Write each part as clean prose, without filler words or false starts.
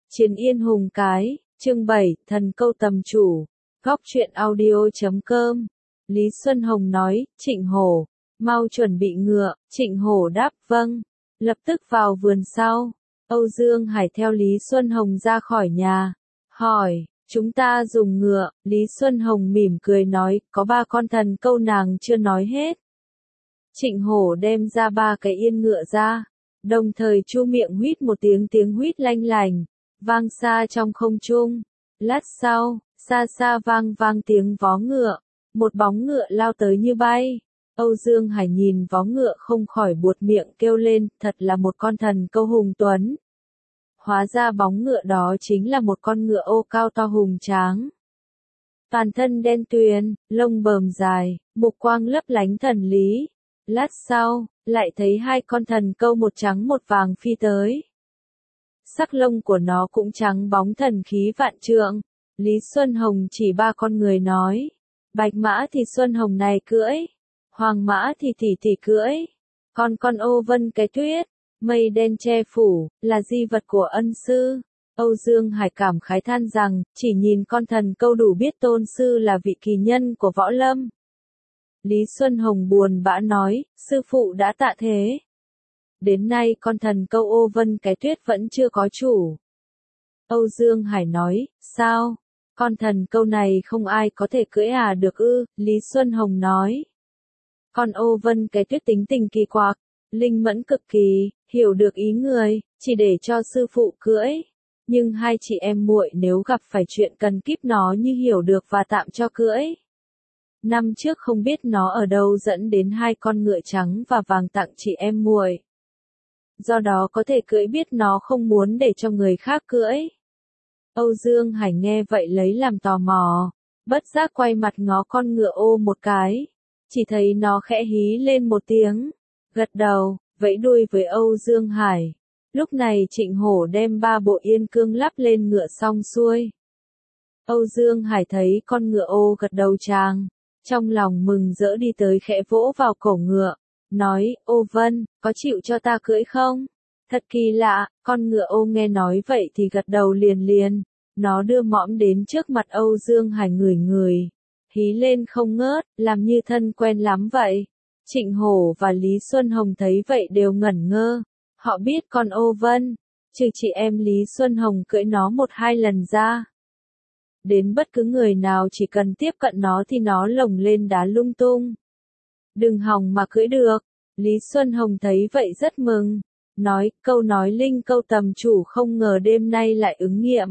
Chiến Yên Hùng Cái, chương 7, Thần Câu Tầm Chủ, Góc truyện audio.com. Lý Xuân Hồng nói, Trịnh Hổ, mau chuẩn bị ngựa, Trịnh Hổ đáp, vâng, lập tức vào vườn sau. Âu Dương Hải theo Lý Xuân Hồng ra khỏi nhà, hỏi, chúng ta dùng ngựa, Lý Xuân Hồng mỉm cười nói, có 3 con thần câu nàng chưa nói hết. Trịnh Hổ đem ra 3 cái yên ngựa ra, đồng thời chu miệng huýt một tiếng, tiếng huýt lanh lành, vang xa trong không trung. Lát sau, xa xa vang vang tiếng vó ngựa, một bóng ngựa lao tới như bay. Âu Dương Hải nhìn vó ngựa không khỏi buột miệng kêu lên, thật là một con thần câu hùng tuấn. Hóa ra bóng ngựa đó chính là một con ngựa ô cao to hùng tráng. Toàn thân đen tuyền, lông bờm dài, mục quang lấp lánh thần lý. Lát sau, lại thấy 2 con thần câu một trắng một vàng phi tới. Sắc lông của nó cũng trắng bóng thần khí vạn trượng. Lý Xuân Hồng chỉ 3 con người nói. Bạch mã thì Xuân Hồng này cưỡi. Hoàng mã thì tỷ tỷ cưỡi. Còn con ô vân cái tuyết, mây đen che phủ, là di vật của ân sư. Âu Dương Hải cảm khái than rằng, chỉ nhìn con thần câu đủ biết tôn sư là vị kỳ nhân của võ lâm. Lý Xuân Hồng buồn bã nói, sư phụ đã tạ thế. Đến nay con thần câu ô vân cái tuyết vẫn chưa có chủ. Âu Dương Hải nói, sao? Con thần câu này không ai có thể cưỡi được ư? Lý Xuân Hồng nói. Con ô vân cái tuyết tính tình kỳ quặc, linh mẫn cực kỳ, hiểu được ý người, chỉ để cho sư phụ cưỡi. Nhưng 2 chị em muội nếu gặp phải chuyện cần kíp nó như hiểu được và tạm cho cưỡi. Năm trước không biết nó ở đâu dẫn đến 2 con ngựa trắng và vàng tặng chị em muội. Do đó có thể cưỡi biết nó không muốn để cho người khác cưỡi. Âu Dương Hải nghe vậy lấy làm tò mò, bất giác quay mặt ngó con ngựa ô một cái, chỉ thấy nó khẽ hí lên một tiếng, gật đầu, vẫy đuôi với Âu Dương Hải. Lúc này Trịnh Hổ đem 3 bộ yên cương lắp lên ngựa xong xuôi. Âu Dương Hải thấy con ngựa ô gật đầu chàng, trong lòng mừng rỡ đi tới khẽ vỗ vào cổ ngựa, nói, ô vân, có chịu cho ta cưỡi không? Thật kỳ lạ, con ngựa ô nghe nói vậy thì gật đầu liền liền, nó đưa mõm đến trước mặt Âu Dương Hải ngửi ngửi, hí lên không ngớt, làm như thân quen lắm vậy. Trịnh Hổ và Lý Xuân Hồng thấy vậy đều ngẩn ngơ, họ biết con ô vân, trừ chị em Lý Xuân Hồng cưỡi nó 1-2 lần ra. Đến bất cứ người nào chỉ cần tiếp cận nó thì nó lồng lên đá lung tung. Đừng hòng mà cưỡi được. Lý Xuân Hồng thấy vậy rất mừng, nói, câu nói linh câu tầm chủ không ngờ đêm nay lại ứng nghiệm.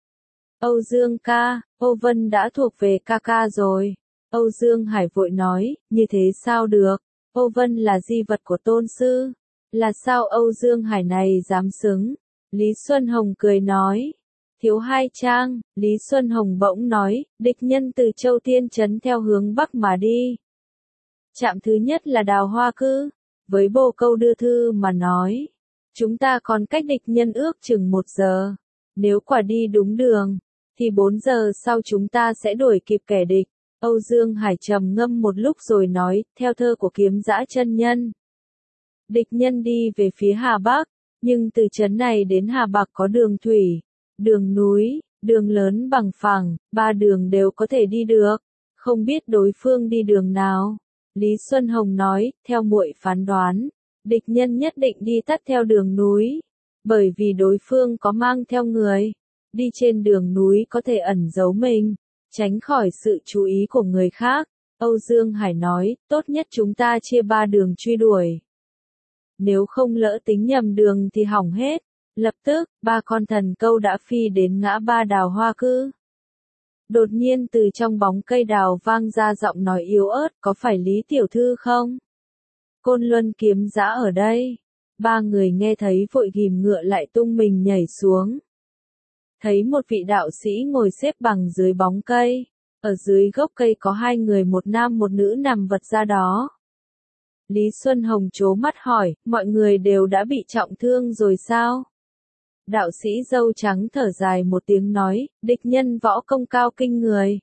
Âu Dương ca, ô vân đã thuộc về ca ca rồi. Âu Dương Hải vội nói, như thế sao được, ô vân là di vật của tôn sư. Là sao Âu Dương Hải này dám xứng? Lý Xuân Hồng cười nói. Thiếu 2 trang, Lý Xuân Hồng bỗng nói, địch nhân từ Châu Thiên Trấn theo hướng Bắc mà đi. Trạm thứ nhất là Đào Hoa Cư, với bồ câu đưa thư mà nói. Chúng ta còn cách địch nhân ước chừng 1 giờ. Nếu quả đi đúng đường, thì 4 giờ sau chúng ta sẽ đuổi kịp kẻ địch. Âu Dương Hải trầm ngâm một lúc rồi nói, theo thơ của Kiếm Dã chân nhân. Địch nhân đi về phía Hà Bắc, nhưng từ trấn này đến Hà Bắc có đường thủy, đường núi, đường lớn bằng phẳng, 3 đường đều có thể đi được. Không biết đối phương đi đường nào. Lý Xuân Hồng nói, theo muội phán đoán, địch nhân nhất định đi tắt theo đường núi, bởi vì đối phương có mang theo người, đi trên đường núi có thể ẩn giấu mình, tránh khỏi sự chú ý của người khác. Âu Dương Hải nói, tốt nhất chúng ta chia 3 đường truy đuổi. Nếu không lỡ tính nhầm đường thì hỏng hết. Lập tức, 3 con thần câu đã phi đến ngã ba Đào Hoa Cư. Đột nhiên từ trong bóng cây đào vang ra giọng nói yếu ớt, có phải Lý tiểu thư không? Côn Luân Kiếm Dã ở đây. 3 người nghe thấy vội ghìm ngựa lại tung mình nhảy xuống. Thấy một vị đạo sĩ ngồi xếp bằng dưới bóng cây. Ở dưới gốc cây có 2 người, một nam một nữ nằm vật ra đó. Lý Xuân Hồng trố mắt hỏi, mọi người đều đã bị trọng thương rồi sao? Đạo sĩ râu trắng thở dài một tiếng nói, địch nhân võ công cao kinh người.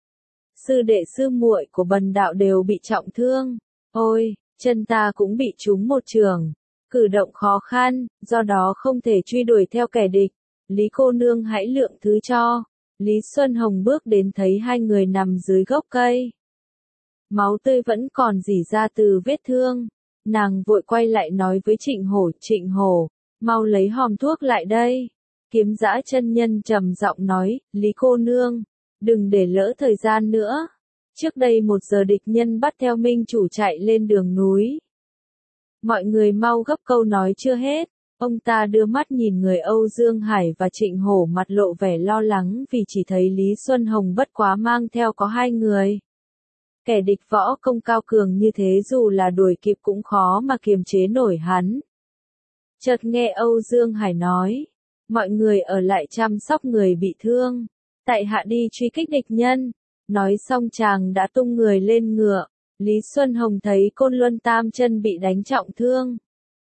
Sư đệ sư muội của bần đạo đều bị trọng thương. Ôi, chân ta cũng bị trúng một chưởng. Cử động khó khăn, do đó không thể truy đuổi theo kẻ địch. Lý cô nương hãy lượng thứ cho. Lý Xuân Hồng bước đến thấy hai người nằm dưới gốc cây. Máu tươi vẫn còn rỉ ra từ vết thương. Nàng vội quay lại nói với Trịnh Hổ, mau lấy hòm thuốc lại đây. Kiếm Dã chân nhân trầm giọng nói, Lý cô nương, đừng để lỡ thời gian nữa. Trước đây 1 giờ địch nhân bắt theo minh chủ chạy lên đường núi. Mọi người mau gấp câu nói chưa hết. Ông ta đưa mắt nhìn người Âu Dương Hải và Trịnh Hổ mặt lộ vẻ lo lắng vì chỉ thấy Lý Xuân Hồng bất quá mang theo có 2 người. Kẻ địch võ công cao cường như thế dù là đuổi kịp cũng khó mà kiềm chế nổi hắn. Chợt nghe Âu Dương Hải nói, mọi người ở lại chăm sóc người bị thương. Tại hạ đi truy kích địch nhân. Nói xong chàng đã tung người lên ngựa. Lý Xuân Hồng thấy Côn Luân Tam Chân bị đánh trọng thương.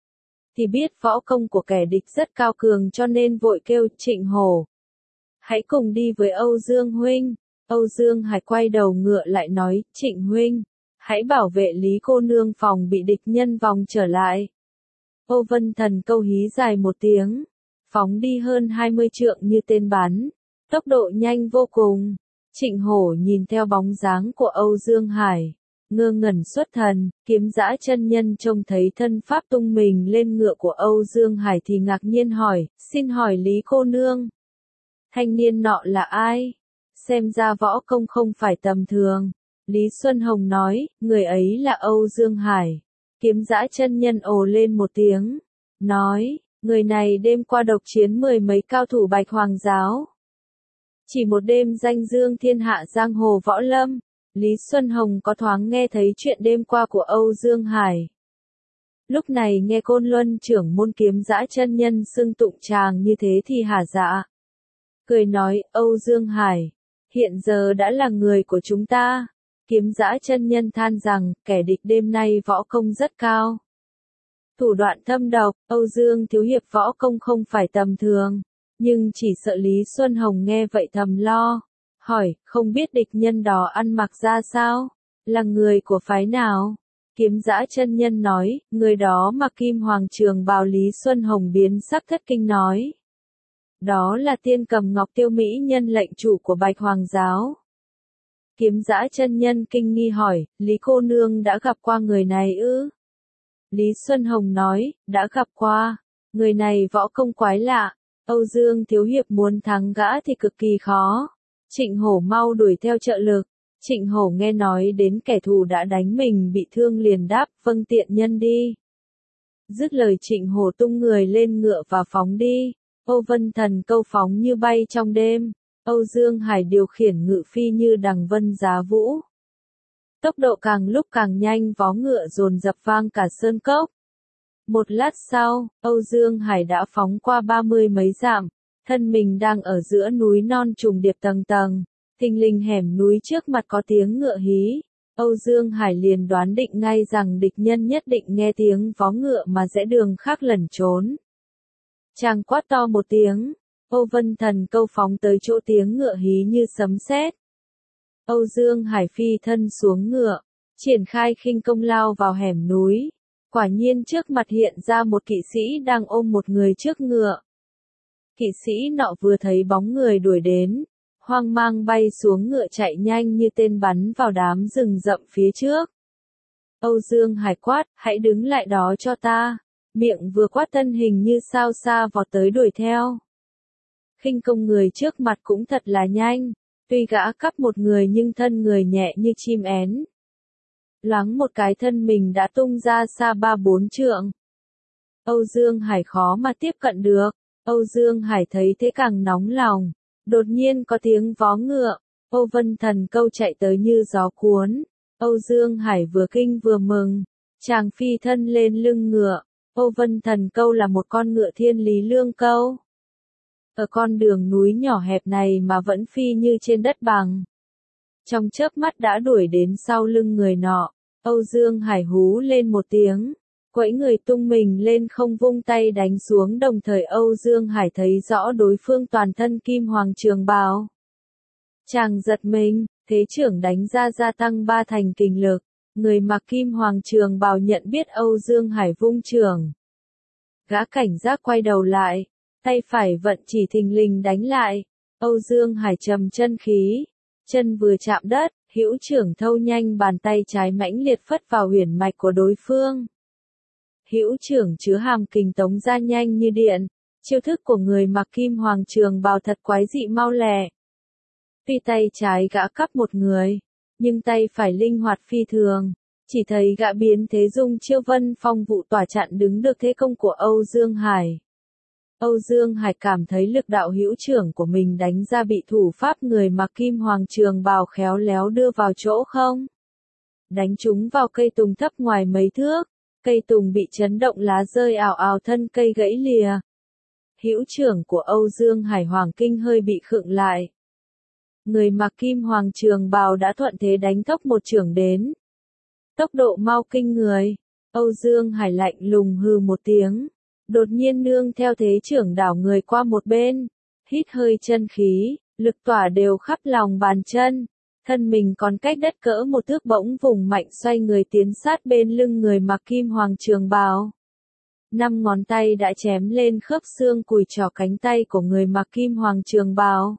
Thì biết võ công của kẻ địch rất cao cường cho nên vội kêu Trịnh Hổ. Hãy cùng đi với Âu Dương huynh. Âu Dương Hải quay đầu ngựa lại nói, Trịnh huynh, hãy bảo vệ Lý cô nương phòng bị địch nhân vòng trở lại. Âu Vân Thần Câu hí dài một tiếng, phóng đi hơn 20 trượng như tên bắn, tốc độ nhanh vô cùng. Trịnh Hổ nhìn theo bóng dáng của Âu Dương Hải, ngơ ngẩn xuất thần. Kiếm Dã chân nhân trông thấy thân pháp tung mình lên ngựa của Âu Dương Hải thì ngạc nhiên hỏi, xin hỏi Lý cô nương, thanh niên nọ là ai? Xem ra võ công không phải tầm thường. Lý Xuân Hồng nói, người ấy là Âu Dương Hải. Kiếm Dã chân nhân ồ lên một tiếng, nói, người này đêm qua độc chiến 10 mấy cao thủ Bạch Hoàng giáo. Chỉ một đêm danh dương thiên hạ giang hồ võ lâm. Lý Xuân Hồng có thoáng nghe thấy chuyện đêm qua của Âu Dương Hải. Lúc này nghe Côn Luân trưởng môn Kiếm Dã chân nhân xưng tụng chàng như thế thì hả dạ. Cười nói, Âu Dương Hải, hiện giờ đã là người của chúng ta. Kiếm Dã chân nhân than rằng, kẻ địch đêm nay võ công rất cao. Thủ đoạn thâm độc, Âu Dương thiếu hiệp võ công không phải tầm thường. Nhưng chỉ sợ Lý Xuân Hồng nghe vậy thầm lo. Hỏi, không biết địch nhân đó ăn mặc ra sao? Là người của phái nào? Kiếm Dã chân nhân nói, người đó mặc kim hoàng trường bào. Lý Xuân Hồng biến sắc thất kinh nói. Đó là Tiên Cầm Ngọc Tiêu Mỹ nhân lệnh chủ của Bạch Hoàng giáo. Kiếm Dã chân nhân kinh nghi hỏi, Lý cô nương đã gặp qua người này ư? Lý Xuân Hồng nói, đã gặp qua. Người này võ công quái lạ. Âu Dương thiếu hiệp muốn thắng gã thì cực kỳ khó. Trịnh Hổ mau đuổi theo trợ lực. Trịnh Hổ nghe nói đến kẻ thù đã đánh mình bị thương liền đáp, vâng tiện nhân đi. Dứt lời Trịnh Hổ tung người lên ngựa và phóng đi. Âu Vân Thần Câu phóng như bay trong đêm. Âu Dương Hải điều khiển ngự phi như đằng vân giá vũ. Tốc độ càng lúc càng nhanh, vó ngựa dồn dập vang cả sơn cốc. Một lát sau, Âu Dương Hải đã phóng qua 30 mấy dặm, thân mình đang ở giữa núi non trùng điệp tầng tầng, thình lình hẻm núi trước mặt có tiếng ngựa hí. Âu Dương Hải liền đoán định ngay rằng địch nhân nhất định nghe tiếng vó ngựa mà rẽ đường khác lẩn trốn. Chàng quát to một tiếng, Âu Vân Thần Câu phóng tới chỗ tiếng ngựa hí như sấm sét. Âu Dương Hải phi thân xuống ngựa, triển khai khinh công lao vào hẻm núi. Quả nhiên trước mặt hiện ra một kỵ sĩ đang ôm một người trước ngựa. Kỵ sĩ nọ vừa thấy bóng người đuổi đến, hoang mang bay xuống ngựa chạy nhanh như tên bắn vào đám rừng rậm phía trước. Âu Dương Hải quát, hãy đứng lại đó cho ta. Miệng vừa quát thân hình như sao xa vọt tới đuổi theo. Khinh công người trước mặt cũng thật là nhanh, tuy gã cắp một người nhưng thân người nhẹ như chim én. Loáng một cái thân mình đã tung ra xa 3-4 trượng. Âu Dương Hải khó mà tiếp cận được. Âu Dương Hải thấy thế càng nóng lòng. Đột nhiên có tiếng vó ngựa. Âu Vân Thần Câu chạy tới như gió cuốn. Âu Dương Hải vừa kinh vừa mừng. Chàng phi thân lên lưng ngựa. Âu Vân Thần Câu là một con ngựa thiên lý lương câu. Ở con đường núi nhỏ hẹp này mà vẫn phi như trên đất bằng. Trong chớp mắt đã đuổi đến sau lưng người nọ. Âu Dương Hải hú lên một tiếng, quẫy người tung mình lên không vung tay đánh xuống, đồng thời Âu Dương Hải thấy rõ đối phương toàn thân kim hoàng trường bào. Chàng giật mình, thế trưởng đánh ra gia tăng 3 thành kình lực, người mặc kim hoàng trường bào nhận biết Âu Dương Hải vung trường. Gã cảnh giác quay đầu lại, tay phải vận chỉ thình lình đánh lại. Âu Dương Hải trầm chân khí, chân vừa chạm đất, hữu trưởng thâu nhanh bàn tay trái mãnh liệt phất vào huyền mạch của đối phương. Hữu trưởng chứa hàm kình tống ra nhanh như điện, chiêu thức của người mặc kim hoàng trường bào thật quái dị mau lẹ. Tuy tay trái gã cắp một người, nhưng tay phải linh hoạt phi thường, chỉ thấy gã biến thế dung chiêu vân phong vụ tỏa chặn đứng được thế công của Âu Dương Hải. Âu Dương Hải cảm thấy lực đạo hữu trưởng của mình đánh ra bị thủ pháp người mặc kim hoàng trường bào khéo léo đưa vào chỗ không. Đánh trúng vào cây tùng thấp ngoài mấy thước, cây tùng bị chấn động lá rơi ào ào thân cây gãy lìa. Hữu trưởng của Âu Dương Hải hoàng kinh hơi bị khựng lại. Người mặc kim hoàng trường bào đã thuận thế đánh thốc một chưởng đến. Tốc độ mau kinh người, Âu Dương Hải lạnh lùng hừ một tiếng. Đột nhiên nương theo thế trưởng đảo người qua một bên, hít hơi chân khí, lực tỏa đều khắp lòng bàn chân, thân mình còn cách đất cỡ một thước bỗng vùng mạnh xoay người tiến sát bên lưng người mặc kim hoàng trường bào. 5 ngón tay đã chém lên khớp xương cùi trỏ cánh tay của người mặc kim hoàng trường bào.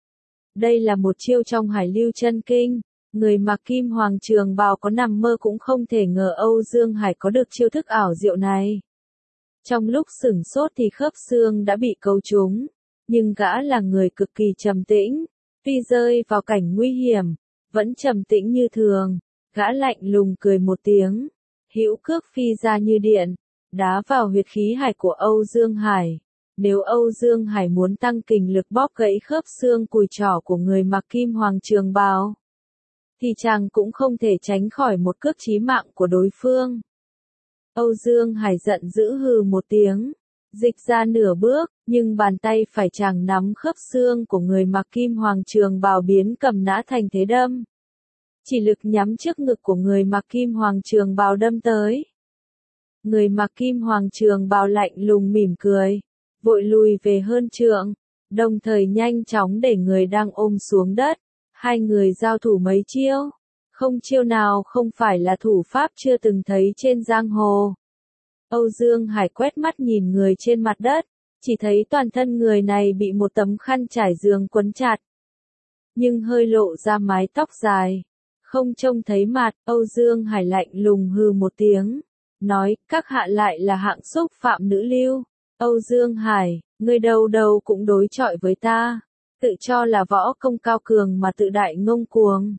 Đây là một chiêu trong Hải Lưu Chân Kinh, người mặc kim hoàng trường bào có nằm mơ cũng không thể ngờ Âu Dương Hải có được chiêu thức ảo diệu này. Trong lúc sửng sốt thì khớp xương đã bị cấu trúng, nhưng gã là người cực kỳ trầm tĩnh, tuy rơi vào cảnh nguy hiểm, vẫn trầm tĩnh như thường, gã lạnh lùng cười một tiếng, hữu cước phi ra như điện, đá vào huyệt khí hải của Âu Dương Hải. Nếu Âu Dương Hải muốn tăng kình lực bóp gãy khớp xương cùi trỏ của người mặc kim hoàng trường bào, thì chàng cũng không thể tránh khỏi một cước chí mạng của đối phương. Âu Dương Hải giận dữ hừ một tiếng, dịch ra nửa bước, nhưng bàn tay phải chàng nắm khớp xương của người mặc kim hoàng trường bào biến cầm nã thành thế đâm. Chỉ lực nhắm trước ngực của người mặc kim hoàng trường bào đâm tới. Người mặc kim hoàng trường bào lạnh lùng mỉm cười, vội lùi về hơn trượng, đồng thời nhanh chóng để người đang ôm xuống đất. Hai người giao thủ mấy chiêu, không chiêu nào không phải là thủ pháp chưa từng thấy trên giang hồ. Âu Dương Hải quét mắt nhìn người trên mặt đất, chỉ thấy toàn thân người này bị một tấm khăn trải giường quấn chặt, nhưng hơi lộ ra mái tóc dài, không trông thấy mặt. Âu Dương Hải lạnh lùng hừ một tiếng, nói, các hạ lại là hạng xúc phạm nữ lưu. Âu Dương Hải, ngươi đầu đầu cũng đối chọi với ta, tự cho là võ công cao cường mà tự đại ngông cuồng.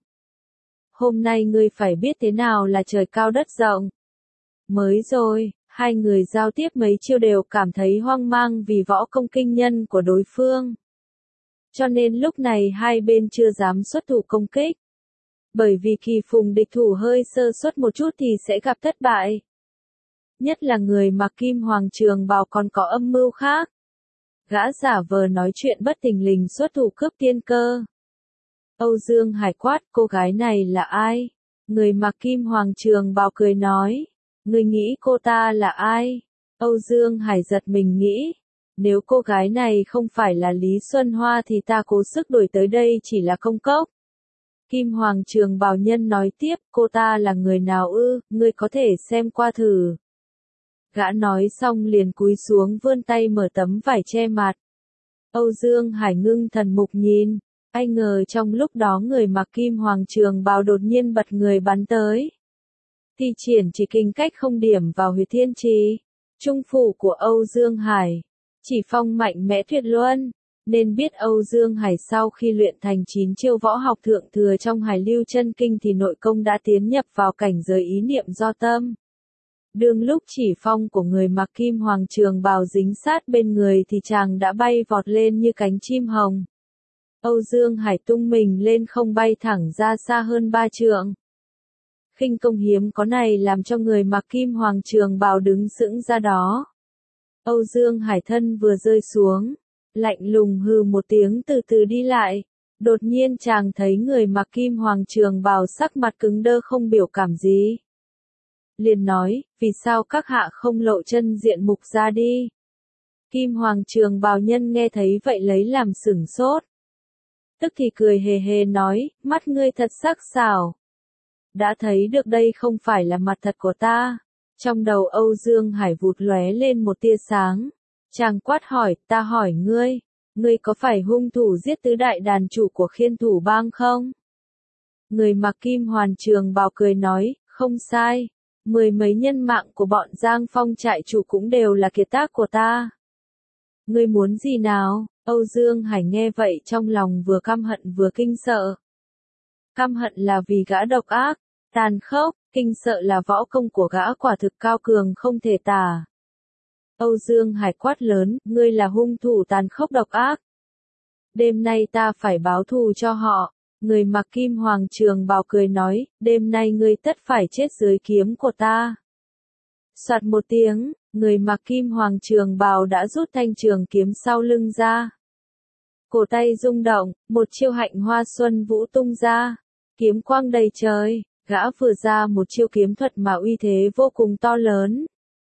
Hôm nay ngươi phải biết thế nào là trời cao đất rộng. Mới rồi, hai người giao tiếp mấy chiêu đều cảm thấy hoang mang vì võ công kinh nhân của đối phương. Cho nên lúc này hai bên chưa dám xuất thủ công kích. Bởi vì kỳ phùng địch thủ hơi sơ suất một chút thì sẽ gặp thất bại. Nhất là người mặc kim hoàng trường bào còn có âm mưu khác. Gã giả vờ nói chuyện bất thình lình xuất thủ cướp tiên cơ. Âu Dương Hải quát, cô gái này là ai? Người mặc kim hoàng trường bào cười nói, ngươi nghĩ cô ta là ai? Âu Dương Hải giật mình nghĩ, nếu cô gái này không phải là Lý Xuân Hoa thì ta cố sức đuổi tới đây chỉ là công cốc. Kim hoàng trường bào nhân nói tiếp, cô ta là người nào ư, ngươi có thể xem qua thử. Gã nói xong liền cúi xuống vươn tay mở tấm vải che mặt. Âu Dương Hải ngưng thần mục nhìn, ai ngờ trong lúc đó người mặc kim hoàng trường bào đột nhiên bật người bắn tới. Thi triển chỉ kinh cách không điểm vào huyệt thiên trì, trung phủ của Âu Dương Hải. Chỉ phong mạnh mẽ tuyệt luân, nên biết Âu Dương Hải sau khi luyện thành 9 chiêu võ học thượng thừa trong Hải Lưu Chân Kinh thì nội công đã tiến nhập vào cảnh giới ý niệm do tâm. Đương lúc chỉ phong của người mặc kim hoàng trường bào dính sát bên người thì chàng đã bay vọt lên như cánh chim hồng. Âu Dương Hải tung mình lên không bay thẳng ra xa hơn 3 trượng. Khinh công hiếm có này làm cho người mặc kim hoàng trường bào đứng sững ra đó. Âu Dương Hải thân vừa rơi xuống, lạnh lùng hừ một tiếng từ từ đi lại. Đột nhiên chàng thấy người mặc kim hoàng trường bào sắc mặt cứng đơ không biểu cảm gì. Liền nói, vì sao các hạ không lộ chân diện mục ra đi? Kim hoàng trường bào nhân nghe thấy vậy lấy làm sửng sốt. Tức thì cười hề hề nói, mắt ngươi thật sắc sảo. Đã thấy được đây không phải là mặt thật của ta. Trong đầu Âu Dương Hải vụt lóe lên một tia sáng. Chàng quát hỏi, ta hỏi ngươi có phải hung thủ giết tứ đại đàn chủ của Khiên Thủ Bang không? Người mặc kim hoàn trường bào cười nói, không sai. 10 mấy nhân mạng của bọn Giang Phong trại chủ cũng đều là kiệt tác của ta. Ngươi muốn gì nào? Âu Dương Hải nghe vậy trong lòng vừa căm hận vừa kinh sợ. Căm hận là vì gã độc ác, tàn khốc, kinh sợ là võ công của gã quả thực cao cường không thể tả. Âu Dương Hải quát lớn, ngươi là hung thủ tàn khốc độc ác. Đêm nay ta phải báo thù cho họ. Người mặc kim hoàng trường bào cười nói, đêm nay ngươi tất phải chết dưới kiếm của ta. Soạt một tiếng, người mặc kim hoàng trường bào đã rút thanh trường kiếm sau lưng ra. Cổ tay rung động, một chiêu hạnh hoa xuân vũ tung ra. Kiếm quang đầy trời, gã vừa ra một chiêu kiếm thuật mà uy thế vô cùng to lớn.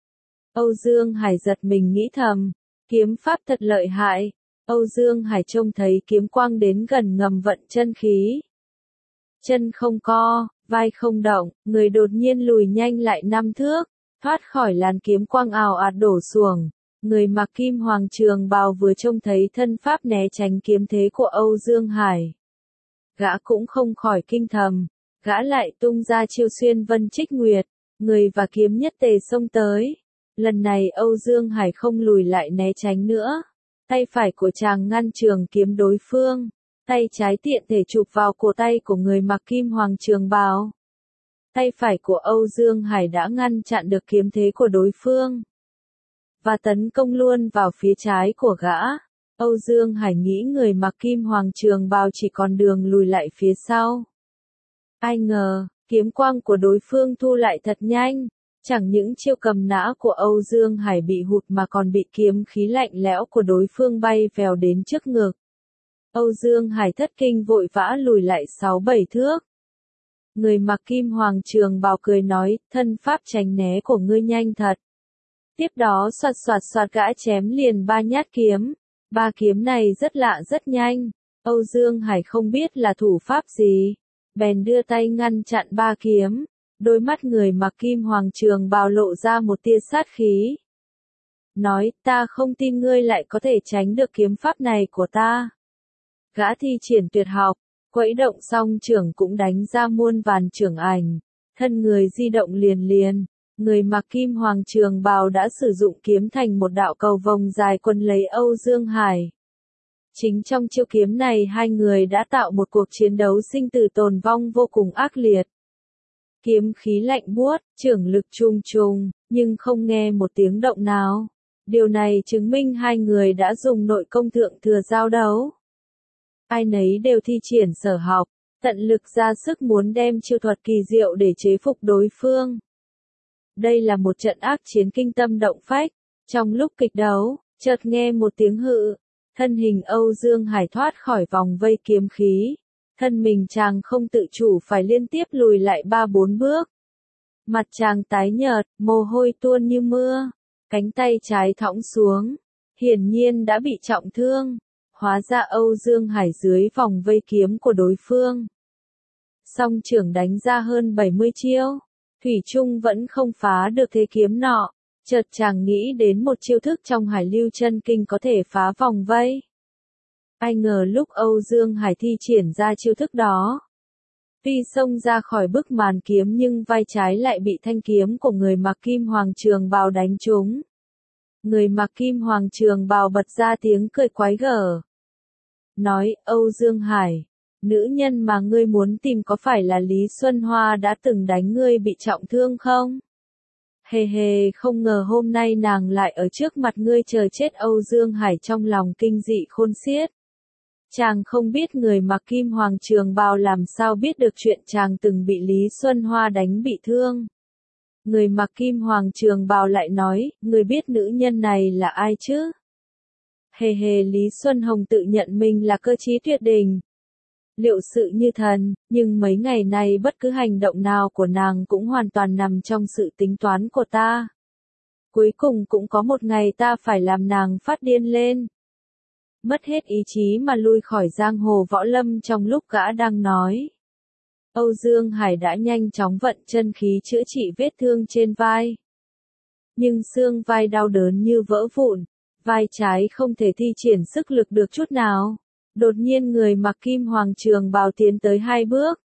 Âu Dương Hải giật mình nghĩ thầm, kiếm pháp thật lợi hại. Âu Dương Hải trông thấy kiếm quang đến gần ngầm vận chân khí. Chân không co, vai không động, người đột nhiên lùi nhanh lại 5 thước, thoát khỏi làn kiếm quang ào ạt đổ xuồng. Người mặc kim hoàng trường bào vừa trông thấy thân pháp né tránh kiếm thế của Âu Dương Hải. Gã cũng không khỏi kinh thầm, gã lại tung ra chiêu xuyên vân trích nguyệt, người và kiếm nhất tề xông tới. Lần này Âu Dương Hải không lùi lại né tránh nữa. Tay phải của chàng ngăn trường kiếm đối phương, tay trái tiện thể chụp vào cổ tay của người mặc kim hoàng trường bào. Tay phải của Âu Dương Hải đã ngăn chặn được kiếm thế của đối phương, và tấn công luôn vào phía trái của gã. Âu Dương Hải nghĩ người mặc kim hoàng trường bào chỉ còn đường lùi lại phía sau. Ai ngờ, kiếm quang của đối phương thu lại thật nhanh. Chẳng những chiêu cầm nã của Âu Dương Hải bị hụt mà còn bị kiếm khí lạnh lẽo của đối phương bay vèo đến trước ngực. Âu Dương Hải thất kinh vội vã lùi lại 6-7 thước. Người mặc kim hoàng trường bào cười nói, thân pháp tránh né của ngươi nhanh thật. Tiếp đó xoạt xoạt xoạt gã chém liền 3 nhát kiếm. 3 kiếm này rất lạ rất nhanh. Âu Dương Hải không biết là thủ pháp gì, bèn đưa tay ngăn chặn 3 kiếm. Đôi mắt người mặc kim hoàng trường bào lộ ra một tia sát khí. Nói, ta không tin ngươi lại có thể tránh được kiếm pháp này của ta. Gã thi triển tuyệt học, quẫy động song trưởng cũng đánh ra muôn vàn trưởng ảnh. Thân người di động liền liền, người mặc kim hoàng trường bào đã sử dụng kiếm thành một đạo cầu vồng dài quấn lấy Âu Dương Hải. Chính trong chiêu kiếm này hai người đã tạo một cuộc chiến đấu sinh tử tồn vong vô cùng ác liệt. Kiếm khí lạnh buốt, trưởng lực trùng trùng, nhưng không nghe một tiếng động nào. Điều này chứng minh hai người đã dùng nội công thượng thừa giao đấu. Ai nấy đều thi triển sở học, tận lực ra sức muốn đem chiêu thuật kỳ diệu để chế phục đối phương. Đây là một trận ác chiến kinh tâm động phách. Trong lúc kịch đấu, chợt nghe một tiếng hự, thân hình Âu Dương Hải thoát khỏi vòng vây kiếm khí. Thân mình chàng không tự chủ phải liên tiếp lùi lại 3-4 bước. Mặt chàng tái nhợt, mồ hôi tuôn như mưa, cánh tay trái thõng xuống, hiển nhiên đã bị trọng thương. Hóa ra Âu Dương Hải dưới vòng vây kiếm của đối phương. Song trưởng đánh ra hơn 70 chiêu, thủy chung vẫn không phá được thế kiếm nọ. Chợt chàng nghĩ đến một chiêu thức trong Hải Lưu Chân Kinh có thể phá vòng vây. Ai ngờ lúc Âu Dương Hải thi triển ra chiêu thức đó, tuy xông ra khỏi bức màn kiếm nhưng vai trái lại bị thanh kiếm của người mặc kim hoàng trường bào đánh trúng. Người mặc kim hoàng trường bào bật ra tiếng cười quái gở. Nói, Âu Dương Hải, nữ nhân mà ngươi muốn tìm có phải là Lý Xuân Hoa đã từng đánh ngươi bị trọng thương không? Hề hề, không ngờ hôm nay nàng lại ở trước mặt ngươi chờ chết. Âu Dương Hải trong lòng kinh dị khôn xiết. Chàng không biết người mặc kim hoàng trường bào làm sao biết được chuyện chàng từng bị Lý Xuân Hoa đánh bị thương. Người mặc kim hoàng trường bào lại nói, người biết nữ nhân này là ai chứ? Hề hề, Lý Xuân Hồng tự nhận mình là cơ trí tuyệt đỉnh, liệu sự như thần, nhưng mấy ngày nay bất cứ hành động nào của nàng cũng hoàn toàn nằm trong sự tính toán của ta. Cuối cùng cũng có một ngày ta phải làm nàng phát điên lên. Mất hết ý chí mà lui khỏi giang hồ võ lâm. Trong lúc gã đang nói, Âu Dương Hải đã nhanh chóng vận chân khí chữa trị vết thương trên vai. Nhưng xương vai đau đớn như vỡ vụn, vai trái không thể thi triển sức lực được chút nào. Đột nhiên người mặc kim hoàng trường bào tiến tới 2 bước.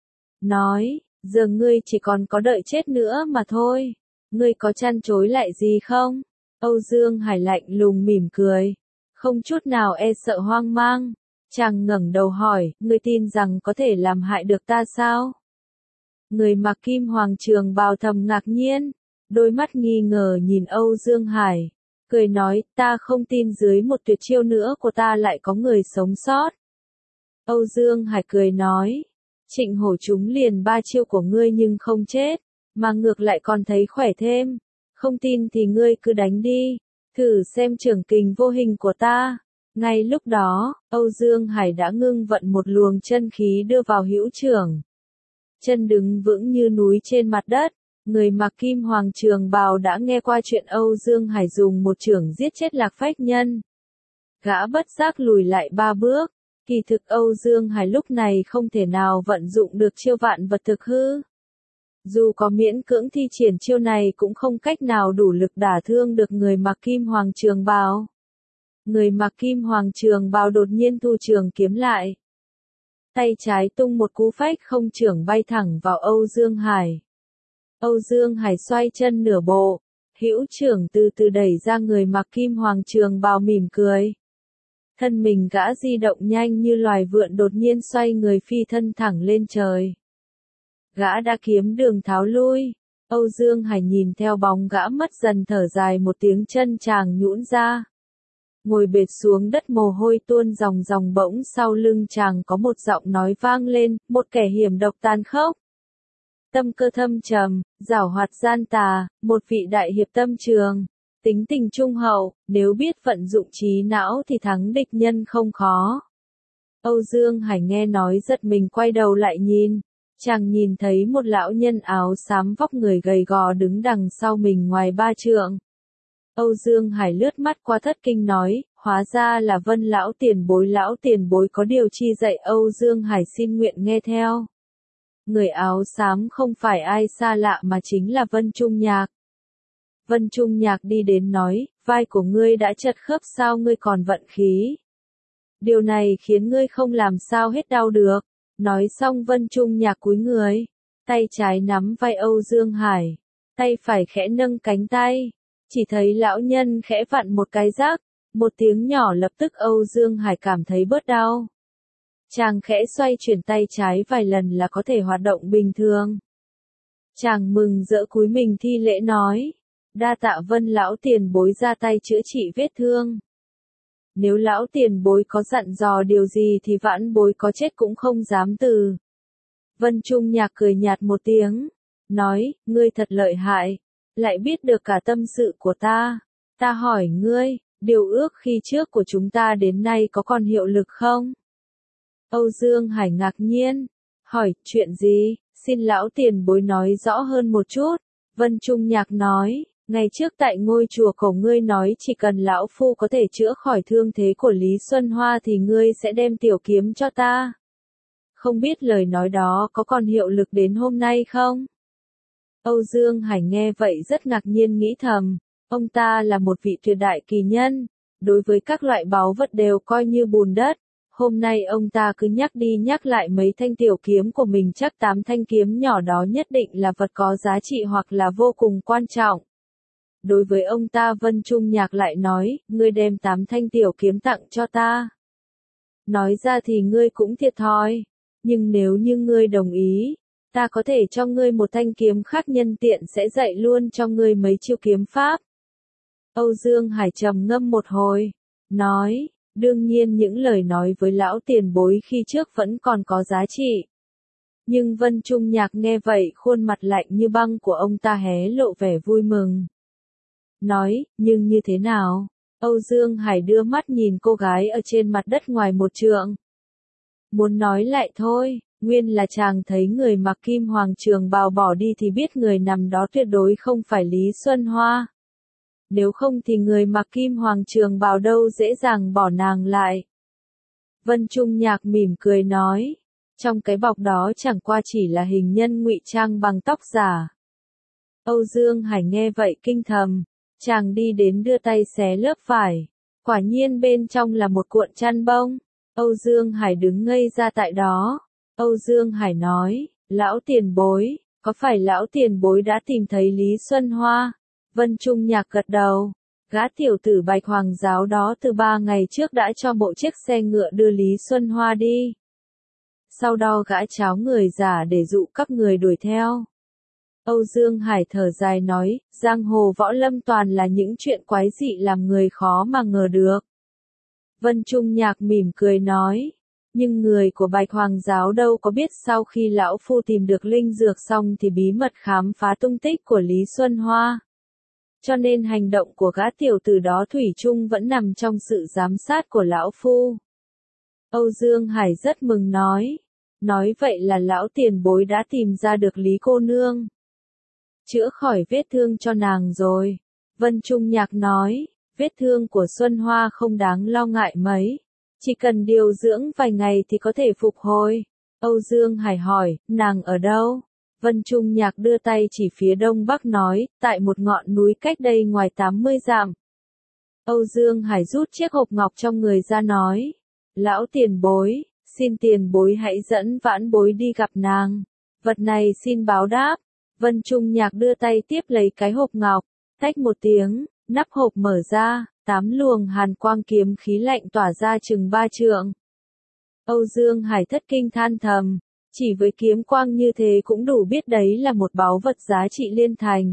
Nói, giờ ngươi chỉ còn có đợi chết nữa mà thôi. Ngươi có chăn chối lại gì không? Âu Dương Hải lạnh lùng mỉm cười. Không chút nào e sợ hoang mang. Chàng ngẩng đầu hỏi, ngươi tin rằng có thể làm hại được ta sao? Người mặc kim hoàng trường bào thầm ngạc nhiên. Đôi mắt nghi ngờ nhìn Âu Dương Hải. Cười nói, ta không tin dưới một tuyệt chiêu nữa của ta lại có người sống sót. Âu Dương Hải cười nói, Trịnh Hổ trúng liền 3 chiêu của ngươi nhưng không chết, mà ngược lại còn thấy khỏe thêm. Không tin thì ngươi cứ đánh đi, thử xem trưởng kình vô hình của ta. Ngay lúc đó, Âu Dương Hải đã ngưng vận một luồng chân khí đưa vào hữu trưởng. Chân đứng vững như núi trên mặt đất. Người mặc kim hoàng trường bào đã nghe qua chuyện Âu Dương Hải dùng một chưởng giết chết Lạc Phách Nhân. Gã bất giác lùi lại 3 bước. Kỳ thực Âu Dương Hải lúc này không thể nào vận dụng được chiêu vạn vật thực hư. Dù có miễn cưỡng thi triển chiêu này cũng không cách nào đủ lực đả thương được người mặc kim hoàng trường bào. Người mặc kim hoàng trường bào đột nhiên thu trường kiếm lại. Tay trái tung một cú phách không chưởng bay thẳng vào Âu Dương Hải. Âu Dương Hải xoay chân nửa bộ, hữu trưởng từ từ đẩy ra người mặc kim hoàng trường bào mỉm cười. Thân mình gã di động nhanh như loài vượn đột nhiên xoay người phi thân thẳng lên trời. Gã đã kiếm đường tháo lui. Âu Dương Hải nhìn theo bóng gã mất dần thở dài một tiếng chân chàng nhũn ra. Ngồi bệt xuống đất mồ hôi tuôn ròng ròng bỗng sau lưng chàng có một giọng nói vang lên, một kẻ hiểm độc tàn khốc. Tâm cơ thâm trầm, giảo hoạt gian tà, một vị đại hiệp tâm trường, tính tình trung hậu, nếu biết vận dụng trí não thì thắng địch nhân không khó. Âu Dương Hải nghe nói giật mình quay đầu lại nhìn, chàng nhìn thấy một lão nhân áo xám vóc người gầy gò đứng đằng sau mình ngoài 3 trượng. Âu Dương Hải lướt mắt qua thất kinh nói, hóa ra là Vân lão tiền bối có điều chi dạy. Âu Dương Hải xin nguyện nghe theo. Người áo xám không phải ai xa lạ mà chính là Vân Trung Nhạc. Vân Trung Nhạc đi đến nói, vai của ngươi đã chật khớp sao ngươi còn vận khí. Điều này khiến ngươi không làm sao hết đau được. Nói xong Vân Trung Nhạc cúi người, tay trái nắm vai Âu Dương Hải, tay phải khẽ nâng cánh tay. Chỉ thấy lão nhân khẽ vặn một cái rác, một tiếng nhỏ lập tức Âu Dương Hải cảm thấy bớt đau. Chàng khẽ xoay chuyển tay trái vài lần là có thể hoạt động bình thường. Chàng mừng rỡ cúi mình thi lễ nói, đa tạ Vân lão tiền bối ra tay chữa trị vết thương. Nếu lão tiền bối có dặn dò điều gì thì vãn bối có chết cũng không dám từ. Vân Trung Nhạc cười nhạt một tiếng, nói, ngươi thật lợi hại, lại biết được cả tâm sự của ta. Ta hỏi ngươi, điều ước khi trước của chúng ta đến nay có còn hiệu lực không? Âu Dương Hải ngạc nhiên, hỏi, chuyện gì, xin lão tiền bối nói rõ hơn một chút. Vân Trung Nhạc nói, ngày trước tại ngôi chùa cổ ngươi nói chỉ cần lão phu có thể chữa khỏi thương thế của Lý Xuân Hoa thì ngươi sẽ đem tiểu kiếm cho ta. Không biết lời nói đó có còn hiệu lực đến hôm nay không? Âu Dương Hải nghe vậy rất ngạc nhiên nghĩ thầm, ông ta là một vị tuyệt đại kỳ nhân, đối với các loại báu vật đều coi như bùn đất. Hôm nay ông ta cứ nhắc đi nhắc lại mấy thanh tiểu kiếm của mình, chắc 8 thanh kiếm nhỏ đó nhất định là vật có giá trị hoặc là vô cùng quan trọng. Đối với ông ta Vân Trung Nhạc lại nói, ngươi đem 8 thanh tiểu kiếm tặng cho ta. Nói ra thì ngươi cũng thiệt thòi, nhưng nếu như ngươi đồng ý, ta có thể cho ngươi một thanh kiếm khác, nhân tiện sẽ dạy luôn cho ngươi mấy chiêu kiếm pháp. Âu Dương Hải trầm ngâm một hồi, nói, đương nhiên những lời nói với lão tiền bối khi trước vẫn còn có giá trị. Nhưng Vân Trung Nhạc nghe vậy khuôn mặt lạnh như băng của ông ta hé lộ vẻ vui mừng. Nói, nhưng như thế nào? Âu Dương Hải đưa mắt nhìn cô gái ở trên mặt đất ngoài 1 trượng. Muốn nói lại thôi, nguyên là chàng thấy người mặc kim hoàng trường bào bỏ đi thì biết người nằm đó tuyệt đối không phải Lý Xuân Hoa. Nếu không thì người mặc kim hoàng trường bào đâu dễ dàng bỏ nàng lại. Vân Trung Nhạc mỉm cười nói, trong cái bọc đó chẳng qua chỉ là hình nhân ngụy trang bằng tóc giả. Âu Dương Hải nghe vậy kinh thầm, Chàng đi đến đưa tay xé lớp vải. Quả nhiên bên trong là một cuộn chăn bông. Âu Dương Hải đứng ngây ra tại đó. Âu Dương Hải nói, lão tiền bối, có phải lão tiền bối đã tìm thấy Lý Xuân Hoa? Vân Trung Nhạc gật đầu. Gã tiểu tử Bạch Hoàng giáo đó từ 3 ngày trước đã cho bộ chiếc xe ngựa đưa Lý Xuân Hoa đi. Sau đó gã cháo người giả để dụ các người đuổi theo. Âu Dương Hải thở dài nói, giang hồ võ lâm toàn là những chuyện quái dị làm người khó mà ngờ được. Vân Trung Nhạc mỉm cười nói, nhưng người của Bạch Hoàng giáo đâu có biết sau khi lão phu tìm được linh dược xong thì bí mật khám phá tung tích của Lý Xuân Hoa. Cho nên hành động của gã tiểu tử đó thủy chung vẫn nằm trong sự giám sát của lão phu. Âu Dương Hải rất mừng nói vậy là lão tiền bối đã tìm ra được Lý cô nương. Chữa khỏi vết thương cho nàng rồi. Vân Trung Nhạc nói, vết thương của Xuân Hoa không đáng lo ngại mấy. Chỉ cần điều dưỡng vài ngày thì có thể phục hồi. Âu Dương Hải hỏi, nàng ở đâu? Vân Trung Nhạc đưa tay chỉ phía đông bắc nói, tại một ngọn núi cách đây ngoài 80 dặm. Âu Dương Hải rút chiếc hộp ngọc trong người ra nói, lão tiền bối, xin tiền bối hãy dẫn vãn bối đi gặp nàng. Vật này xin báo đáp. Vân Trung Nhạc đưa tay tiếp lấy cái hộp ngọc, tách một tiếng, nắp hộp mở ra, 8 luồng hàn quang kiếm khí lạnh tỏa ra chừng 3 trượng. Âu Dương Hải thất kinh than thầm, chỉ với kiếm quang như thế cũng đủ biết đấy là một báu vật giá trị liên thành.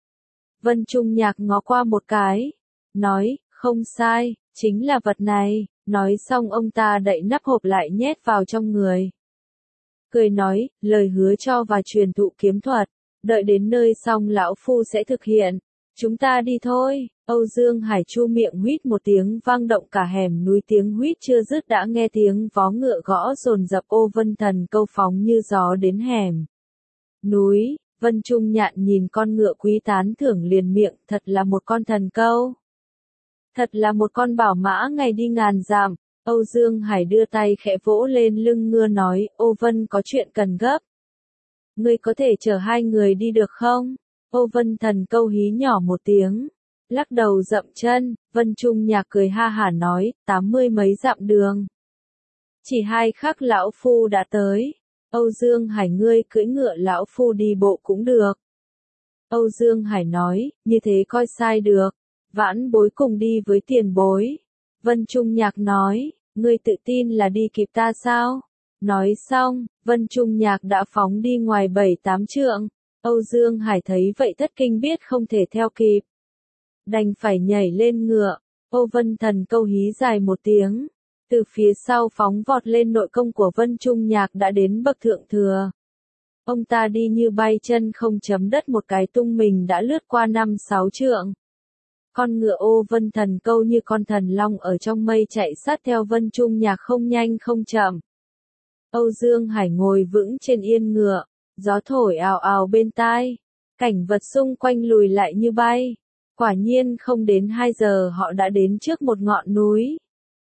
Vân Trung Nhạc ngó qua một cái, nói, không sai, chính là vật này. Nói xong ông ta đậy nắp hộp lại nhét vào trong người. Cười nói, lời hứa cho và truyền thụ kiếm thuật, đợi đến nơi xong lão phu sẽ thực hiện. Chúng ta đi thôi. Âu Dương Hải chu miệng huýt một tiếng vang động cả hẻm núi, tiếng huýt chưa dứt đã nghe tiếng vó ngựa gõ dồn dập. Ô Vân Thần Câu phóng như gió đến hẻm núi. Vân Trung Nhạn nhìn con ngựa quý tán thưởng liền miệng, thật là một con thần câu. Thật là một con bảo mã ngày đi ngàn dặm. Âu Dương Hải đưa tay khẽ vỗ lên lưng ngựa nói, Ô Vân có chuyện cần gấp. Ngươi có thể chở 2 người đi được không? Ô Vân Thần Câu hí nhỏ một tiếng, lắc đầu dậm chân. Vân Trung Nhạc cười ha hả nói, 80 mấy dặm đường. Chỉ 2 khắc lão phu đã tới. Âu Dương Hải, ngươi cưỡi ngựa, lão phu đi bộ cũng được. Âu Dương Hải nói, như thế coi sai được. Vãn bối cùng đi với tiền bối. Vân Trung Nhạc nói, ngươi tự tin là đi kịp ta sao? Nói xong, Vân Trung Nhạc đã phóng đi ngoài 7-8 trượng. Âu Dương Hải thấy vậy thất kinh biết không thể theo kịp. Đành phải nhảy lên ngựa. Ô Vân Thần Câu hí dài một tiếng. Từ phía sau phóng vọt lên, nội công của Vân Trung Nhạc đã đến bậc thượng thừa. Ông ta đi như bay, chân không chấm đất, một cái tung mình đã lướt qua 5-6 trượng. Con ngựa Ô Vân Thần Câu như con thần long ở trong mây chạy sát theo Vân Trung Nhạc không nhanh không chậm. Âu Dương Hải ngồi vững trên yên ngựa, gió thổi ào ào bên tai, cảnh vật xung quanh lùi lại như bay. Quả nhiên không đến 2 giờ họ đã đến trước một ngọn núi.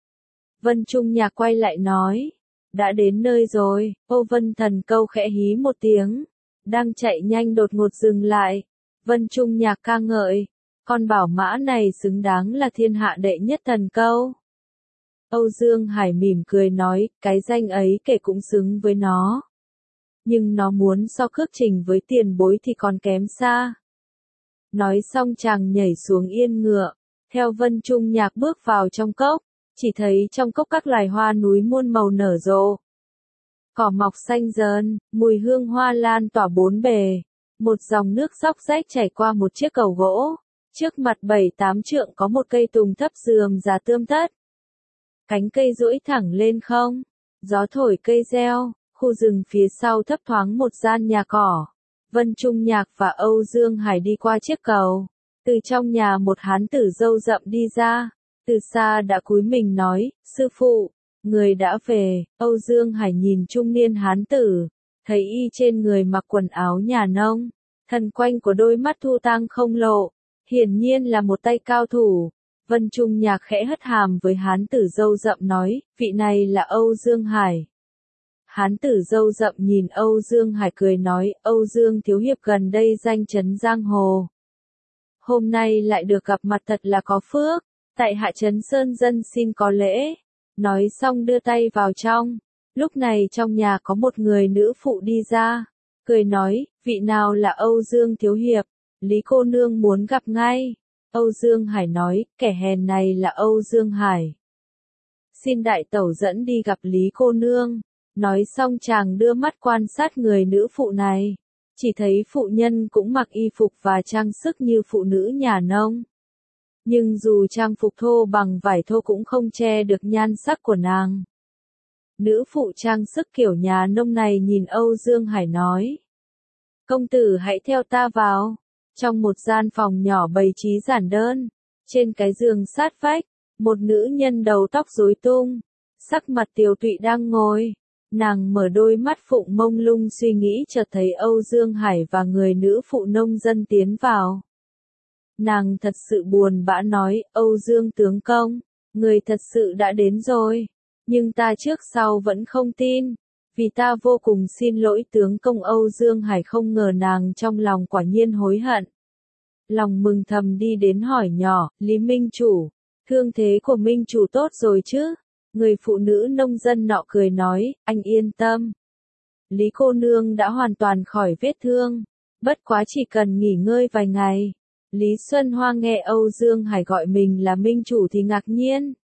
Vân Trung Nhạc quay lại nói, đã đến nơi rồi. Ô Vân Thần Câu khẽ hí một tiếng, đang chạy nhanh đột ngột dừng lại. Vân Trung Nhạc ca ngợi, con bảo mã này xứng đáng là thiên hạ đệ nhất thần câu. Âu Dương Hải mỉm cười nói, cái danh ấy kể cũng xứng với nó. Nhưng nó muốn so cước trình với tiền bối thì còn kém xa. Nói xong chàng nhảy xuống yên ngựa, theo Vân Trung Nhạc bước vào trong cốc, chỉ thấy trong cốc các loài hoa núi muôn màu nở rộ. Cỏ mọc xanh rờn, mùi hương hoa lan tỏa bốn bề. Một dòng nước róc rách chảy qua một chiếc cầu gỗ. Trước mặt 7-8 trượng có một cây tùng thấp rườm rà tươm tất. Cánh cây duỗi thẳng lên không, gió thổi cây reo. Khu rừng phía sau thấp thoáng một gian nhà cỏ. Vân Trung Nhạc và Âu Dương Hải đi qua chiếc cầu. Từ trong nhà một hán tử râu rậm đi ra. Từ xa đã cúi mình nói, sư phụ, người đã về. Âu Dương Hải nhìn trung niên hán tử, thấy y trên người mặc quần áo nhà nông, thần quanh của đôi mắt thu tang không lộ, hiển nhiên là một tay cao thủ. Vân Trung Nhạc khẽ hất hàm với hán tử râu rậm nói, vị này là Âu Dương Hải. Hán tử râu rậm nhìn Âu Dương Hải cười nói, Âu Dương thiếu hiệp gần đây danh chấn giang hồ. Hôm nay lại được gặp mặt thật là có phước, tại hạ Trấn Sơn Dân xin có lễ. Nói xong đưa tay vào trong. Lúc này trong nhà có một người nữ phụ đi ra, cười nói, vị nào là Âu Dương Thiếu Hiệp, Lý cô nương muốn gặp ngay. Âu Dương Hải nói, kẻ hèn này là Âu Dương Hải. Xin đại tẩu dẫn đi gặp Lý cô nương. Nói xong chàng đưa mắt quan sát người nữ phụ này. Chỉ thấy phụ nhân cũng mặc y phục và trang sức như phụ nữ nhà nông. Nhưng dù trang phục thô bằng vải thô cũng không che được nhan sắc của nàng. Nữ phụ trang sức kiểu nhà nông này nhìn Âu Dương Hải nói. Công tử hãy theo ta vào. Trong một gian phòng nhỏ bày trí giản đơn. Trên cái giường sát vách, một nữ nhân đầu tóc rối tung. Sắc mặt tiều tụy đang ngồi. Nàng mở đôi mắt phụng mông lung suy nghĩ chợt thấy Âu Dương Hải và người nữ phụ nông dân tiến vào. Nàng thật sự buồn bã nói, Âu Dương tướng công, người thật sự đã đến rồi. Nhưng ta trước sau vẫn không tin. Vì ta vô cùng xin lỗi tướng công. Âu Dương Hải không ngờ nàng trong lòng quả nhiên hối hận. Lòng mừng thầm đi đến hỏi nhỏ, Lý Minh Chủ, thương thế của Minh Chủ tốt rồi chứ? Người phụ nữ nông dân nọ cười nói, anh yên tâm. Lý cô nương đã hoàn toàn khỏi vết thương. Bất quá chỉ cần nghỉ ngơi vài ngày. Lý Xuân Hoa nghe Âu Dương Hải gọi mình là Minh Chủ thì ngạc nhiên.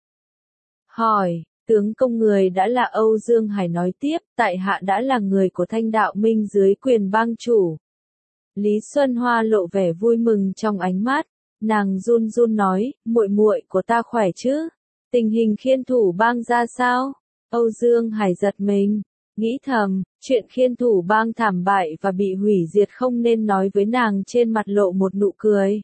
Hỏi, tướng công người đã là Âu Dương Hải nói tiếp, tại hạ đã là người của Thanh Đạo Minh dưới quyền bang chủ. Lý Xuân Hoa lộ vẻ vui mừng trong ánh mắt, nàng run run nói, muội muội của ta khỏe chứ? Tình hình Khiên Thủ Bang ra sao? Âu Dương Hải giật mình, nghĩ thầm, chuyện Khiên Thủ Bang thảm bại và bị hủy diệt không nên nói với nàng, trên mặt lộ một nụ cười.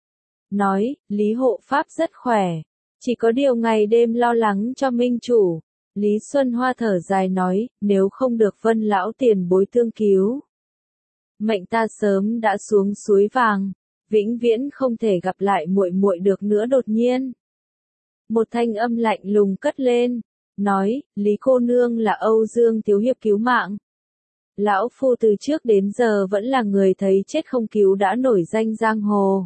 Nói, Lý hộ pháp rất khỏe, chỉ có điều ngày đêm lo lắng cho Minh Chủ. Lý Xuân Hoa thở dài nói, nếu không được Vân lão tiền bối tương cứu, mệnh ta sớm đã xuống suối vàng, vĩnh viễn không thể gặp lại muội muội được nữa. Đột nhiên, một thanh âm lạnh lùng cất lên, nói, Lý cô nương là Âu Dương Thiếu Hiệp cứu mạng. Lão phu từ trước đến giờ vẫn là người thấy chết không cứu đã nổi danh giang hồ.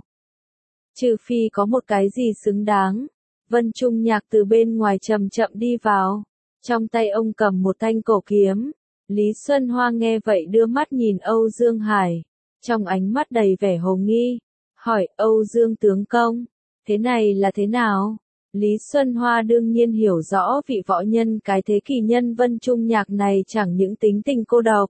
Trừ phi có một cái gì xứng đáng. Vân Trung Nhạc từ bên ngoài chậm chậm đi vào. Trong tay ông cầm một thanh cổ kiếm. Lý Xuân Hoa nghe vậy đưa mắt nhìn Âu Dương Hải. Trong ánh mắt đầy vẻ hồ nghi. Hỏi Âu Dương tướng công, thế này là thế nào? Lý Xuân Hoa đương nhiên hiểu rõ vị võ nhân cái thế kỷ nhân Vân Trung Nhạc này chẳng những tính tình cô độc,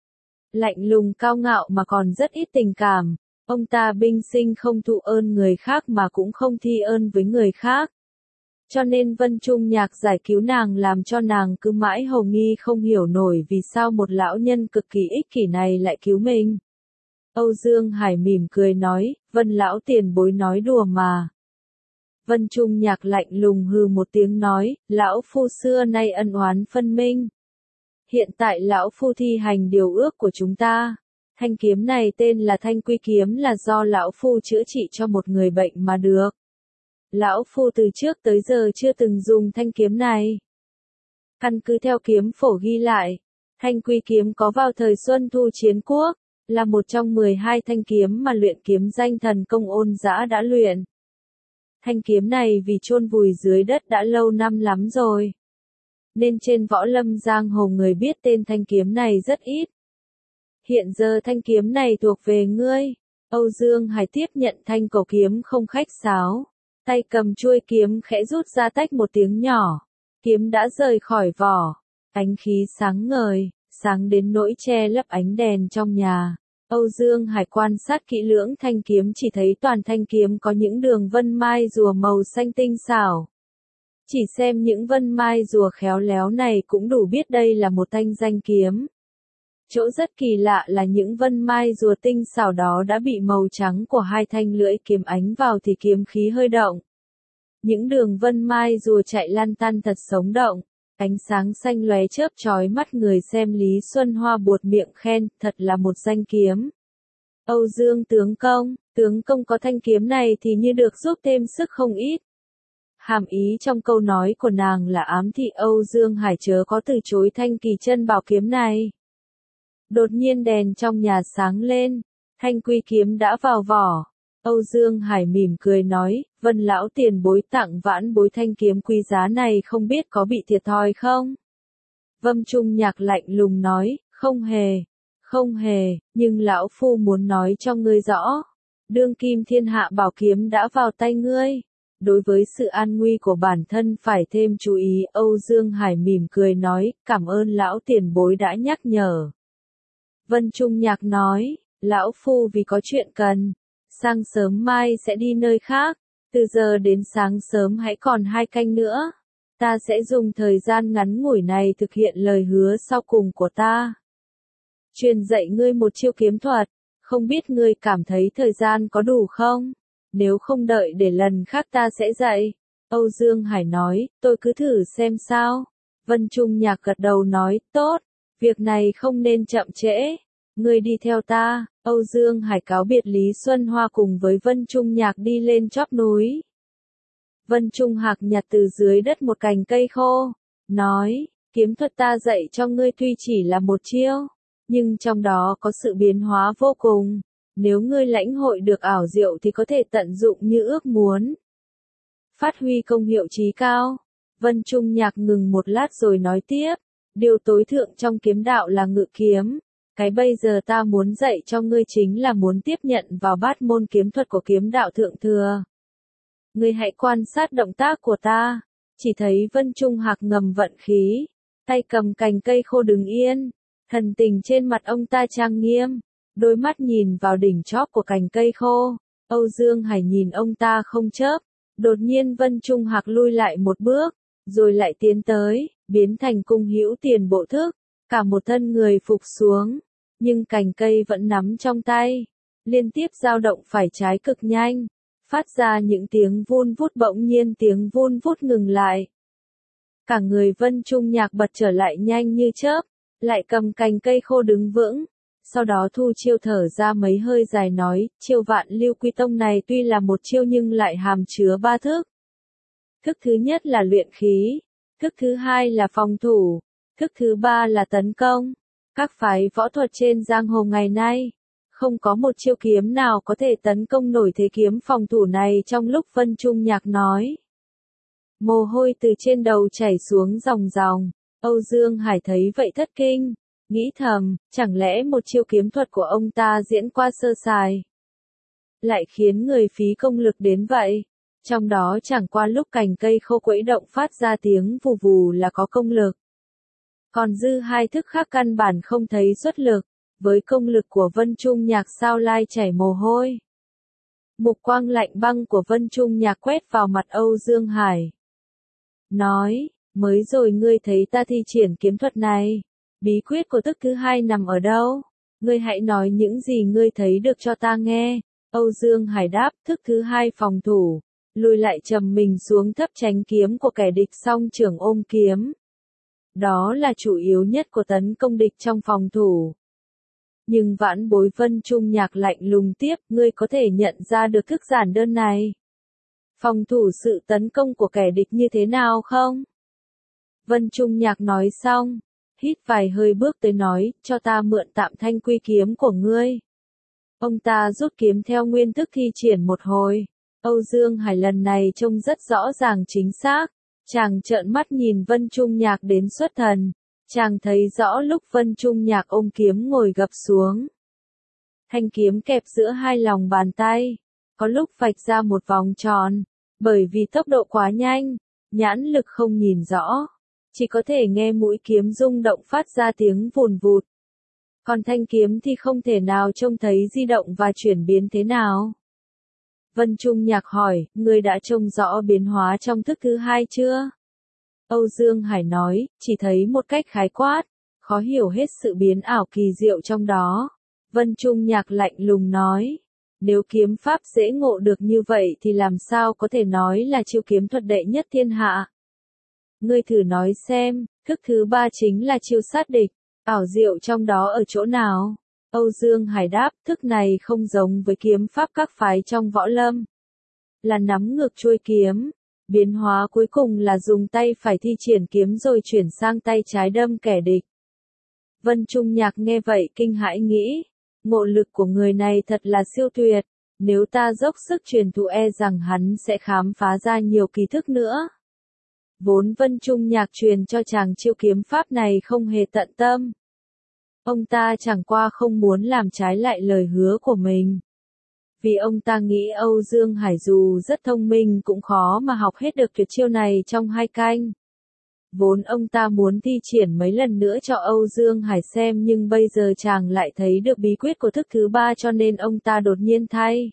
lạnh lùng cao ngạo mà còn rất ít tình cảm. Ông ta binh sinh không thụ ơn người khác mà cũng không thi ơn với người khác. Cho nên Vân Trung Nhạc giải cứu nàng làm cho nàng cứ mãi hồ nghi không hiểu nổi vì sao một lão nhân cực kỳ ích kỷ này lại cứu mình. Âu Dương Hải mỉm cười nói, Vân lão tiền bối nói đùa mà. Vân Trung Nhạc lạnh lùng hừ một tiếng nói, lão phu xưa nay ân oán phân minh. Hiện tại lão phu thi hành điều ước của chúng ta. Thanh kiếm này tên là Thanh Quy kiếm là do lão phu chữa trị cho một người bệnh mà được. Lão phu từ trước tới giờ chưa từng dùng thanh kiếm này. Căn cứ theo kiếm phổ ghi lại, Thanh Quy kiếm có vào thời Xuân Thu Chiến Quốc, là một trong 12 thanh kiếm mà luyện kiếm danh thần công Ôn Dã đã luyện. Thanh kiếm này vì chôn vùi dưới đất đã lâu năm lắm rồi, nên trên võ lâm giang hồ người biết tên thanh kiếm này rất ít. Hiện giờ thanh kiếm này thuộc về ngươi. Âu Dương Hải tiếp nhận thanh cổ kiếm không khách sáo. Tay cầm chuôi kiếm khẽ rút ra tách một tiếng nhỏ. Kiếm đã rời khỏi vỏ. Ánh khí sáng ngời, sáng đến nỗi che lấp ánh đèn trong nhà. Âu Dương Hải quan sát kỹ lưỡng thanh kiếm chỉ thấy toàn thanh kiếm có những đường vân mai rùa màu xanh tinh xảo. Chỉ xem những vân mai rùa khéo léo này cũng đủ biết đây là một thanh danh kiếm. Chỗ rất kỳ lạ là những vân mai rùa tinh xảo đó đã bị màu trắng của hai thanh lưỡi kiếm ánh vào thì kiếm khí hơi động. Những đường vân mai rùa chạy lăn tăn thật sống động, ánh sáng xanh lóe chớp chói mắt người xem. Lý Xuân Hoa buột miệng khen, thật là một danh kiếm. Âu Dương tướng công có thanh kiếm này thì như được giúp thêm sức không ít. Hàm ý trong câu nói của nàng là ám thị Âu Dương Hải chớ có từ chối thanh kỳ chân bảo kiếm này. Đột nhiên đèn trong nhà sáng lên, Thanh Quy kiếm đã vào vỏ. Âu Dương Hải mỉm cười nói, Vân lão tiền bối tặng vãn bối thanh kiếm quý giá này không biết có bị thiệt thòi không? Vân Trung Nhạc lạnh lùng nói, không hề, nhưng lão phu muốn nói cho ngươi rõ. Đương kim thiên hạ bảo kiếm đã vào tay ngươi. Đối với sự an nguy của bản thân phải thêm chú ý. Âu Dương Hải mỉm cười nói, cảm ơn lão tiền bối đã nhắc nhở. Vân Trung Nhạc nói, lão phu vì có chuyện cần. Sáng sớm mai sẽ đi nơi khác. Từ giờ đến sáng sớm hãy còn 2 canh nữa. Ta sẽ dùng thời gian ngắn ngủi này thực hiện lời hứa sau cùng của ta. Truyền dạy ngươi một chiêu kiếm thuật. Không biết ngươi cảm thấy thời gian có đủ không? Nếu không đợi để lần khác ta sẽ dạy. Âu Dương Hải nói, tôi cứ thử xem sao. Vân Trung Nhạc gật đầu nói, tốt. Việc này không nên chậm trễ. Ngươi đi theo ta. Âu Dương Hải cáo biệt Lý Xuân Hoa cùng với Vân Trung Nhạc đi lên chóp núi. Vân Trung Hạc nhặt từ dưới đất một cành cây khô. Nói, kiếm thuật ta dạy cho ngươi tuy chỉ là một chiêu. Nhưng trong đó có sự biến hóa vô cùng. Nếu ngươi lãnh hội được ảo diệu thì có thể tận dụng như ước muốn. Phát huy công hiệu chí cao. Vân Trung Nhạc ngừng một lát rồi nói tiếp. Điều tối thượng trong kiếm đạo là ngự kiếm. Cái bây giờ ta muốn dạy cho ngươi chính là muốn tiếp nhận vào bát môn kiếm thuật của kiếm đạo thượng thừa. Ngươi hãy quan sát động tác của ta. Chỉ thấy Vân Trung Hạc ngầm vận khí. Tay cầm cành cây khô đứng yên. Thần tình trên mặt ông ta trang nghiêm. Đôi mắt nhìn vào đỉnh chóp của cành cây khô. Âu Dương Hải nhìn ông ta không chớp. Đột nhiên Vân Trung Hạc lui lại một bước. Rồi lại tiến tới. Biến thành cung hữu tiền bộ thức. Cả một thân người phục xuống. Nhưng cành cây vẫn nắm trong tay. Liên tiếp dao động phải trái cực nhanh. Phát ra những tiếng vun vút, bỗng nhiên tiếng vun vút ngừng lại. Cả người Vân Trung Nhạc bật trở lại nhanh như chớp. Lại cầm cành cây khô đứng vững. Sau đó thu chiêu thở ra mấy hơi dài nói, chiêu Vạn Lưu Quy Tông này tuy là một chiêu nhưng lại hàm chứa 3 thức. Thức thứ nhất là luyện khí. Thức thứ hai là phòng thủ. Thức thứ ba là tấn công. Các phái võ thuật trên giang hồ ngày nay, không có một chiêu kiếm nào có thể tấn công nổi thế kiếm phòng thủ này. Trong lúc Vân Trung Nhạc nói, mồ hôi từ trên đầu chảy xuống ròng ròng. Âu Dương Hải thấy vậy thất kinh, nghĩ thầm, chẳng lẽ một chiêu kiếm thuật của ông ta diễn qua sơ sài, lại khiến người phí công lực đến vậy. Trong đó chẳng qua lúc cành cây khô quẫy động phát ra tiếng vù vù là có công lực. Còn dư 2 thức khác căn bản không thấy xuất lực, với công lực của Vân Trung Nhạc sao lai chảy mồ hôi. Mục quang lạnh băng của Vân Trung Nhạc quét vào mặt Âu Dương Hải. Nói, mới rồi ngươi thấy ta thi triển kiếm thuật này. Bí quyết của thức thứ hai nằm ở đâu? Ngươi hãy nói những gì ngươi thấy được cho ta nghe. Âu Dương Hải đáp, thức thứ hai phòng thủ. Lùi lại trầm mình xuống thấp tránh kiếm của kẻ địch song trưởng ôm kiếm. Đó là chủ yếu nhất của tấn công địch trong phòng thủ. Nhưng vãn bối Vân Trung Nhạc lạnh lùng tiếp, ngươi có thể nhận ra được thức giản đơn này. Phòng thủ sự tấn công của kẻ địch như thế nào không? Vân Trung Nhạc nói xong, hít vài hơi bước tới nói, cho ta mượn tạm thanh quy kiếm của ngươi. Ông ta rút kiếm theo nguyên thức thi triển một hồi. Âu Dương Hải lần này trông rất rõ ràng chính xác. Chàng trợn mắt nhìn Vân Trung Nhạc đến xuất thần. Chàng thấy rõ lúc Vân Trung Nhạc ôm kiếm ngồi gập xuống. Thanh kiếm kẹp giữa hai lòng bàn tay. Có lúc vạch ra một vòng tròn. Bởi vì tốc độ quá nhanh, nhãn lực không nhìn rõ. Chỉ có thể nghe mũi kiếm rung động phát ra tiếng vùn vụt. Còn thanh kiếm thì không thể nào trông thấy di động và chuyển biến thế nào. Vân Trung Nhạc hỏi, ngươi đã trông rõ biến hóa trong thức thứ hai chưa? Âu Dương Hải nói, chỉ thấy một cách khái quát, khó hiểu hết sự biến ảo kỳ diệu trong đó. Vân Trung Nhạc lạnh lùng nói, nếu kiếm pháp dễ ngộ được như vậy thì làm sao có thể nói là chiêu kiếm thuật đệ nhất thiên hạ? Ngươi thử nói xem, thức thứ ba chính là chiêu sát địch, ảo diệu trong đó ở chỗ nào? Âu Dương Hải đáp, thức này không giống với kiếm pháp các phái trong võ lâm. Là nắm ngược chuôi kiếm. Biến hóa cuối cùng là dùng tay phải thi triển kiếm rồi chuyển sang tay trái đâm kẻ địch. Vân Trung Nhạc nghe vậy kinh hãi nghĩ, ngộ lực của người này thật là siêu tuyệt. Nếu ta dốc sức truyền thụ e rằng hắn sẽ khám phá ra nhiều kỳ thức nữa. Vốn Vân Trung Nhạc truyền cho chàng chiêu kiếm pháp này không hề tận tâm. Ông ta chẳng qua không muốn làm trái lại lời hứa của mình. Vì ông ta nghĩ Âu Dương Hải dù rất thông minh cũng khó mà học hết được tuyệt chiêu này trong 2 canh. Vốn ông ta muốn thi triển mấy lần nữa cho Âu Dương Hải xem nhưng bây giờ chàng lại thấy được bí quyết của thức thứ 3 cho nên ông ta đột nhiên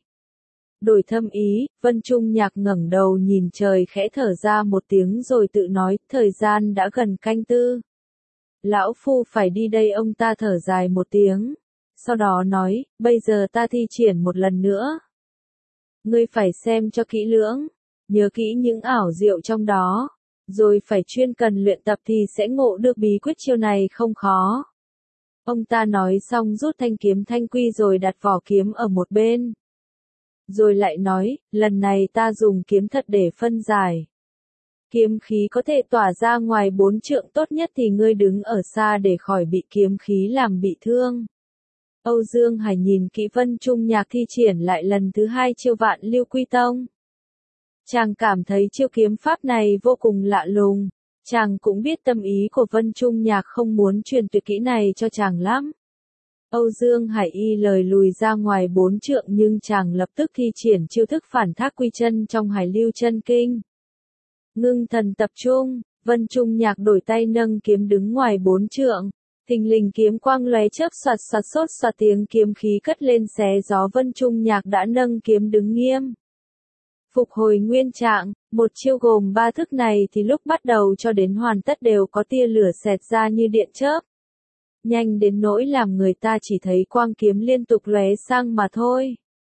đổi thâm ý. Vân Trung Nhạc ngẩng đầu nhìn trời khẽ thở ra một tiếng rồi tự nói, thời gian đã gần canh 4. Lão phu phải đi đây, ông ta thở dài một tiếng. Sau đó nói, bây giờ ta thi triển một lần nữa. Ngươi phải xem cho kỹ lưỡng, nhớ kỹ những ảo diệu trong đó, rồi phải chuyên cần luyện tập thì sẽ ngộ được bí quyết chiêu này không khó. Ông ta nói xong rút thanh kiếm thanh quy rồi đặt vỏ kiếm ở một bên. Rồi lại nói, lần này ta dùng kiếm thật để phân giải. Kiếm khí có thể tỏa ra ngoài 4 trượng, tốt nhất thì ngươi đứng ở xa để khỏi bị kiếm khí làm bị thương. Âu Dương Hải nhìn kỹ Vân Trung Nhạc thi triển lại lần thứ 2 chiêu Vạn Lưu Quy Tông. Chàng cảm thấy chiêu kiếm pháp này vô cùng lạ lùng. Chàng cũng biết tâm ý của Vân Trung Nhạc không muốn truyền tuyệt kỹ này cho chàng lắm. Âu Dương Hải y lời lùi ra ngoài 4 trượng nhưng chàng lập tức thi triển chiêu thức phản thác quy chân trong Hải Lưu Chân Kinh. Ngưng thần tập trung, Vân Trung Nhạc đổi tay nâng kiếm đứng ngoài 4 trượng. Thình lình kiếm quang lóe chớp xoạt xoạt sốt xoạt, tiếng kiếm khí cất lên xé gió. Vân Trung Nhạc đã nâng kiếm đứng nghiêm. Phục hồi nguyên trạng, một chiêu gồm 3 thức này thì lúc bắt đầu cho đến hoàn tất đều có tia lửa xẹt ra như điện chớp. Nhanh đến nỗi làm người ta chỉ thấy quang kiếm liên tục lóe sang mà thôi.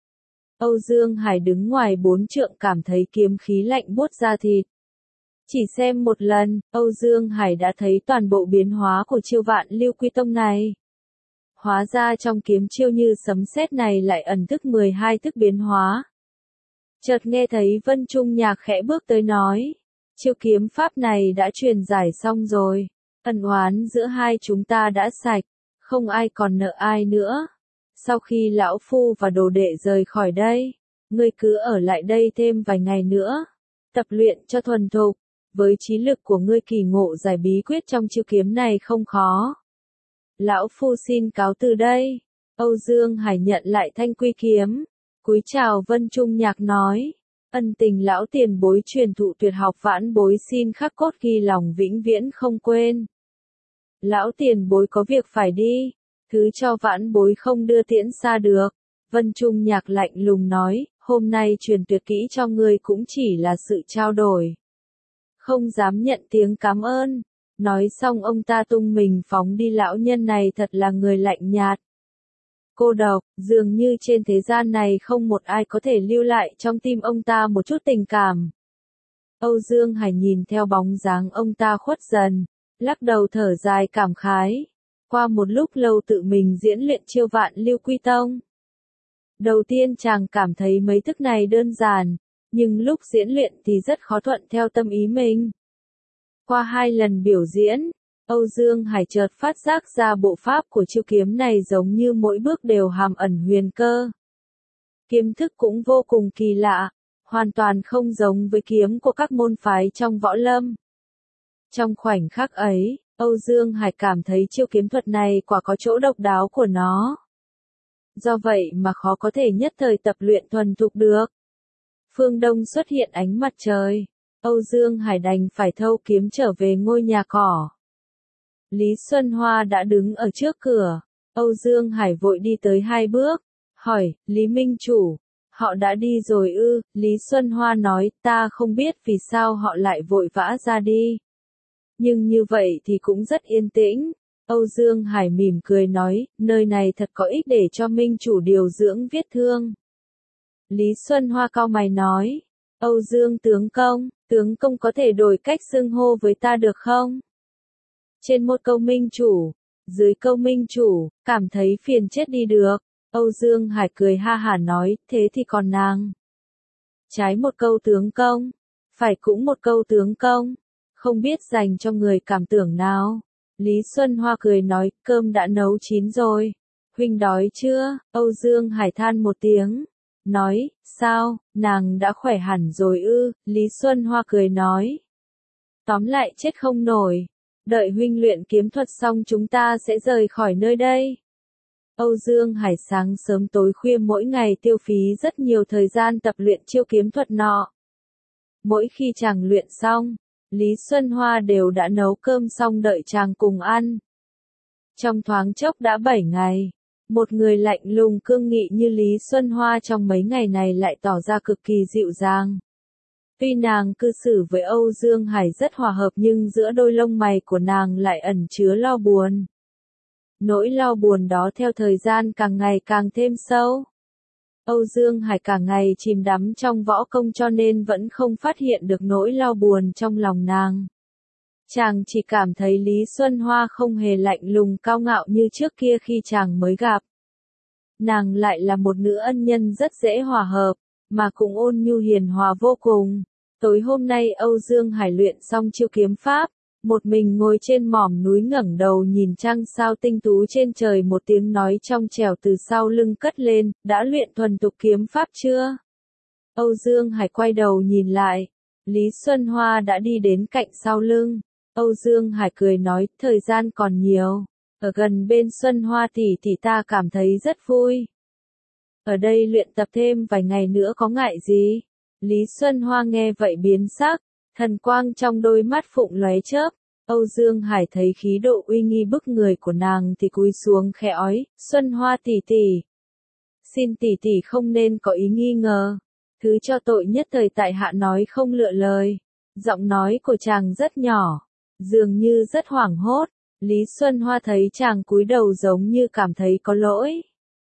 Âu Dương Hải đứng ngoài 4 trượng cảm thấy kiếm khí lạnh buốt da thịt. Chỉ xem một lần, Âu Dương Hải đã thấy toàn bộ biến hóa của chiêu Vạn Lưu Quy Tông này. Hóa ra trong kiếm chiêu như sấm sét này lại ẩn thức 12 thức biến hóa. Chợt nghe thấy Vân Trung Nhạc khẽ bước tới nói, chiêu kiếm pháp này đã truyền giải xong rồi, ân oán giữa hai chúng ta đã sạch, không ai còn nợ ai nữa. Sau khi lão phu và đồ đệ rời khỏi đây, ngươi cứ ở lại đây thêm vài ngày nữa, tập luyện cho thuần thục. Với trí lực của ngươi kỳ ngộ giải bí quyết trong chiêu kiếm này không khó. Lão phu xin cáo từ đây. Âu Dương Hải nhận lại thanh quy kiếm, cúi chào Vân Trung Nhạc nói, ân tình lão tiền bối truyền thụ tuyệt học vãn bối xin khắc cốt ghi lòng vĩnh viễn không quên. Lão tiền bối có việc phải đi, thứ cho vãn bối không đưa tiễn xa được. Vân Trung Nhạc lạnh lùng nói, hôm nay truyền tuyệt kỹ cho ngươi cũng chỉ là sự trao đổi. Không dám nhận tiếng cảm ơn. Nói xong ông ta tung mình phóng đi. Lão nhân này thật là người lạnh nhạt, cô độc, dường như trên thế gian này không một ai có thể lưu lại trong tim ông ta một chút tình cảm. Âu Dương Hải nhìn theo bóng dáng ông ta khuất dần, lắc đầu thở dài cảm khái. Qua một lúc lâu tự mình diễn luyện chiêu Vạn Lưu Quy Tông. Đầu tiên chàng cảm thấy mấy thức này đơn giản, nhưng lúc diễn luyện thì rất khó thuận theo tâm ý mình. Qua 2 lần biểu diễn, Âu Dương Hải chợt phát giác ra bộ pháp của chiêu kiếm này giống như mỗi bước đều hàm ẩn huyền cơ. Kiếm thức cũng vô cùng kỳ lạ, hoàn toàn không giống với kiếm của các môn phái trong võ lâm. Trong khoảnh khắc ấy, Âu Dương Hải cảm thấy chiêu kiếm thuật này quả có chỗ độc đáo của nó. Do vậy mà khó có thể nhất thời tập luyện thuần thục được. Phương Đông xuất hiện ánh mặt trời, Âu Dương Hải đành phải thâu kiếm trở về ngôi nhà cỏ. Lý Xuân Hoa đã đứng ở trước cửa, Âu Dương Hải vội đi tới 2 bước, hỏi, Lý Minh Chủ, họ đã đi rồi ư? Lý Xuân Hoa nói, ta không biết vì sao họ lại vội vã ra đi. Nhưng như vậy thì cũng rất yên tĩnh. Âu Dương Hải mỉm cười nói, nơi này thật có ích để cho Minh Chủ điều dưỡng vết thương. Lý Xuân Hoa cau mày nói, Âu Dương tướng công có thể đổi cách xưng hô với ta được không? Trên một câu Minh Chủ, dưới câu Minh Chủ, cảm thấy phiền chết đi được. Âu Dương Hải cười ha hả nói, thế thì còn nàng. Trái một câu tướng công, phải cũng một câu tướng công, không biết dành cho người cảm tưởng nào. Lý Xuân Hoa cười nói, cơm đã nấu chín rồi. Huynh đói chưa? Âu Dương Hải than một tiếng. nói, sao, nàng đã khỏe hẳn rồi ư, Lý Xuân Hoa cười nói. Tóm lại chết không nổi, đợi huynh luyện kiếm thuật xong chúng ta sẽ rời khỏi nơi đây. Âu Dương Hải sáng sớm tối khuya mỗi ngày tiêu phí rất nhiều thời gian tập luyện chiêu kiếm thuật nọ. Mỗi khi chàng luyện xong, Lý Xuân Hoa đều đã nấu cơm xong đợi chàng cùng ăn. Trong thoáng chốc đã 7 ngày, một người lạnh lùng cương nghị như Lý Xuân Hoa trong mấy ngày này lại tỏ ra cực kỳ dịu dàng. Tuy nàng cư xử với Âu Dương Hải rất hòa hợp nhưng giữa đôi lông mày của nàng lại ẩn chứa lo buồn. Nỗi lo buồn đó theo thời gian càng ngày càng thêm sâu. Âu Dương Hải cả ngày chìm đắm trong võ công cho nên vẫn không phát hiện được nỗi lo buồn trong lòng nàng. Chàng chỉ cảm thấy Lý Xuân Hoa không hề lạnh lùng cao ngạo như trước kia khi chàng mới gặp. Nàng lại là một nữ ân nhân rất dễ hòa hợp, mà cũng ôn nhu hiền hòa vô cùng. Tối hôm nay Âu Dương Hải luyện xong chiêu kiếm pháp, một mình ngồi trên mỏm núi ngẩng đầu nhìn trăng sao tinh tú trên trời, một tiếng nói trong trẻo từ sau lưng cất lên, đã luyện thuần thục kiếm pháp chưa? Âu Dương Hải quay đầu nhìn lại, Lý Xuân Hoa đã đi đến cạnh sau lưng. Âu Dương Hải cười nói, thời gian còn nhiều, ở gần bên Xuân Hoa tỷ tỷ ta cảm thấy rất vui. Ở đây luyện tập thêm vài ngày nữa có ngại gì? Lý Xuân Hoa nghe vậy biến sắc, thần quang trong đôi mắt phụng lóe chớp. Âu Dương Hải thấy khí độ uy nghi bức người của nàng thì cúi xuống khẽ ói, Xuân Hoa tỷ tỷ. Xin tỷ tỷ không nên có ý nghi ngờ. Thứ cho tội nhất thời tại hạ nói không lựa lời. Giọng nói của chàng rất nhỏ, dường như rất hoảng hốt. Lý Xuân Hoa thấy chàng cúi đầu giống như cảm thấy có lỗi.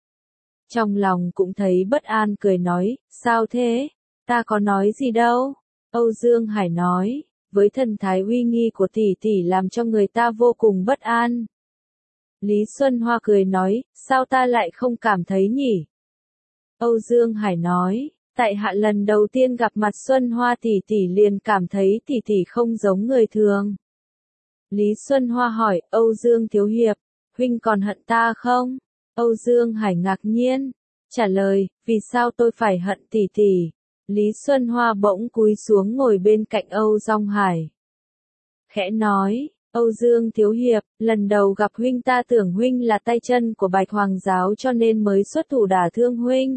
Trong lòng cũng thấy bất an cười nói, sao thế? Ta có nói gì đâu. Âu Dương Hải nói, với thần thái uy nghi của tỷ tỷ làm cho người ta vô cùng bất an. Lý Xuân Hoa cười nói, sao ta lại không cảm thấy nhỉ? Âu Dương Hải nói, tại hạ lần đầu tiên gặp mặt Xuân Hoa tỷ tỷ liền cảm thấy tỷ tỷ không giống người thường. Lý Xuân Hoa hỏi, Âu Dương thiếu hiệp, huynh còn hận ta không? Âu Dương Hải ngạc nhiên, trả lời, vì sao tôi phải hận tỷ tỷ? Lý Xuân Hoa bỗng cúi xuống ngồi bên cạnh Âu Dương Hải. Khẽ nói, Âu Dương thiếu hiệp, lần đầu gặp huynh ta tưởng huynh là tay chân của Bạch Hoàng giáo cho nên mới xuất thủ đả thương huynh.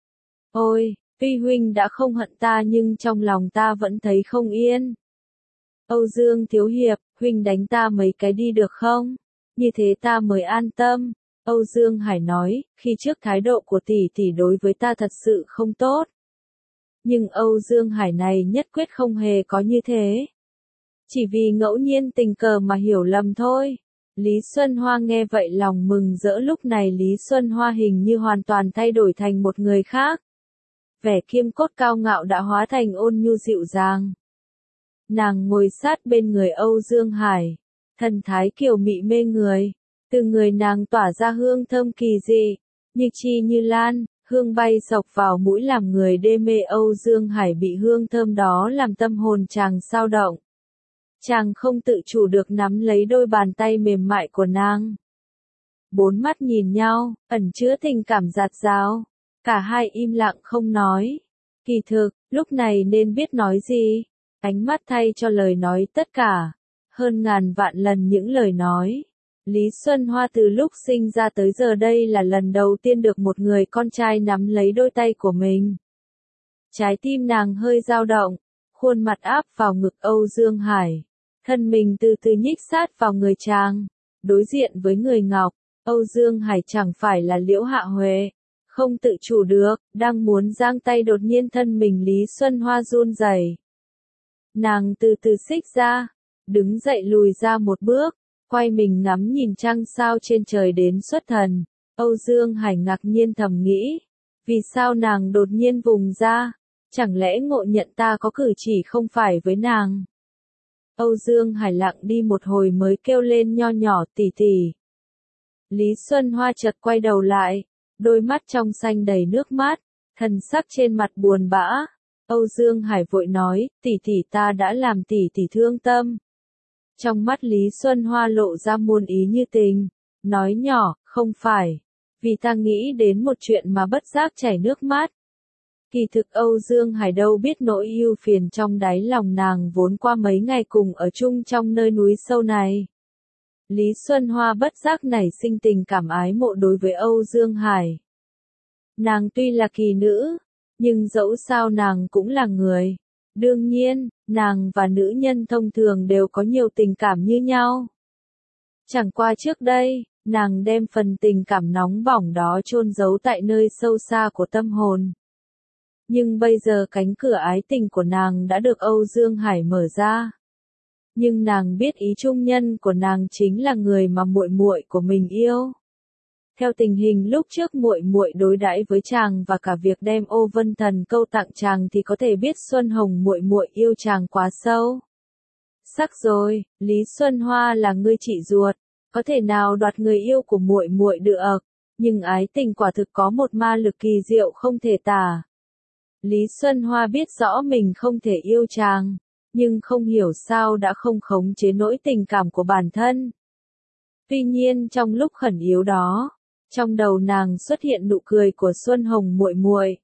Ôi, tuy huynh đã không hận ta nhưng trong lòng ta vẫn thấy không yên. Âu Dương thiếu hiệp, huynh đánh ta mấy cái đi được không? Như thế ta mới an tâm. Âu Dương Hải nói, khi trước thái độ của tỷ tỷ đối với ta thật sự không tốt. Nhưng Âu Dương Hải này nhất quyết không hề có như thế. Chỉ vì ngẫu nhiên tình cờ mà hiểu lầm thôi. Lý Xuân Hoa nghe vậy lòng mừng rỡ, lúc này Lý Xuân Hoa hình như hoàn toàn thay đổi thành một người khác. Vẻ kiêm cốt cao ngạo đã hóa thành ôn nhu dịu dàng. Nàng ngồi sát bên người Âu Dương Hải, thần thái kiều mị mê người. Từ người nàng tỏa ra hương thơm kỳ dị, như chi như lan, hương bay sộc vào mũi làm người đê mê. Âu Dương Hải bị hương thơm đó làm tâm hồn chàng xao động. Chàng không tự chủ được nắm lấy đôi bàn tay mềm mại của nàng. Bốn mắt nhìn nhau, ẩn chứa tình cảm dạt dào. Cả hai im lặng không nói. Kỳ thực, lúc này nên biết nói gì. Ánh mắt thay cho lời nói tất cả. Hơn ngàn vạn lần những lời nói. Lý Xuân Hoa từ lúc sinh ra tới giờ đây là lần đầu tiên được một người con trai nắm lấy đôi tay của mình. Trái tim nàng hơi dao động, khuôn mặt áp vào ngực Âu Dương Hải. Thân mình từ từ nhích sát vào người chàng. Đối diện với người ngọc, Âu Dương Hải chẳng phải là Liễu Hạ Huệ. Không tự chủ được, đang muốn giang tay đột nhiên thân mình Lý Xuân Hoa run rẩy. Nàng từ từ xích ra, đứng dậy lùi ra một bước, quay mình ngắm nhìn trăng sao trên trời đến xuất thần. Âu Dương Hải ngạc nhiên thầm nghĩ, vì sao nàng đột nhiên vùng ra, chẳng lẽ ngộ nhận ta có cử chỉ không phải với nàng. Âu Dương Hải lặng đi một hồi mới kêu lên nho nhỏ, tỷ tỷ. Lý Xuân Hoa chợt quay đầu lại, đôi mắt trong xanh đầy nước mắt, thần sắc trên mặt buồn bã. Âu Dương Hải vội nói, tỷ tỷ ta đã làm tỷ tỷ thương tâm. Trong mắt Lý Xuân Hoa lộ ra muôn ý như tình, nói nhỏ, không phải, vì ta nghĩ đến một chuyện mà bất giác chảy nước mắt. Kỳ thực Âu Dương Hải đâu biết nỗi ưu phiền trong đáy lòng nàng vốn qua mấy ngày cùng ở chung trong nơi núi sâu này. Lý Xuân Hoa bất giác nảy sinh tình cảm ái mộ đối với Âu Dương Hải. Nàng tuy là kỳ nữ, nhưng dẫu sao nàng cũng là người. Đương nhiên, nàng và nữ nhân thông thường đều có nhiều tình cảm như nhau. Chẳng qua trước đây, nàng đem phần tình cảm nóng bỏng đó chôn giấu tại nơi sâu xa của tâm hồn. Nhưng bây giờ cánh cửa ái tình của nàng đã được Âu Dương Hải mở ra. Nhưng nàng biết ý trung nhân của nàng chính là người mà muội muội của mình yêu. Theo tình hình lúc trước muội muội đối đãi với chàng và cả việc đem Ô Vân Thần câu tặng chàng thì có thể biết Xuân Hồng muội muội yêu chàng quá sâu. Sắc rồi, Lý Xuân Hoa là ngươi chị ruột, có thể nào đoạt người yêu của muội muội được, nhưng ái tình quả thực có một ma lực kỳ diệu không thể tả. Lý Xuân Hoa biết rõ mình không thể yêu chàng, nhưng không hiểu sao đã không khống chế nỗi tình cảm của bản thân. Tuy nhiên trong lúc khẩn yếu đó, trong đầu nàng xuất hiện nụ cười của Xuân Hồng muội muội.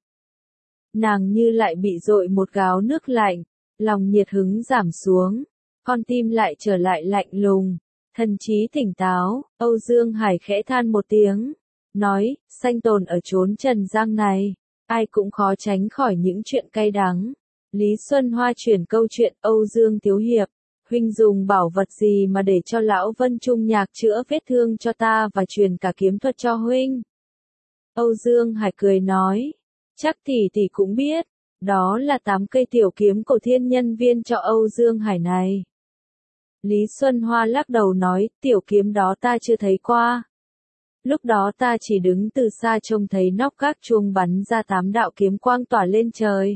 Nàng như lại bị dội một gáo nước lạnh, lòng nhiệt hứng giảm xuống, con tim lại trở lại lạnh lùng, thần trí tỉnh táo. Âu Dương Hải khẽ than một tiếng, nói, sanh tồn ở chốn trần gian này, ai cũng khó tránh khỏi những chuyện cay đắng. Lý Xuân Hoa chuyển câu chuyện, Âu Dương Thiếu Hiệp, huynh dùng bảo vật gì mà để cho lão Vân Trung Nhạc chữa vết thương cho ta và truyền cả kiếm thuật cho huynh? Âu Dương Hải cười nói, chắc tỷ cũng biết, đó là 8 cây tiểu kiếm của thiên nhân viên cho Âu Dương Hải này. Lý Xuân Hoa lắc đầu nói, tiểu kiếm đó ta chưa thấy qua. Lúc đó ta chỉ đứng từ xa trông thấy nóc gác chuông bắn ra 8 đạo kiếm quang tỏa lên trời.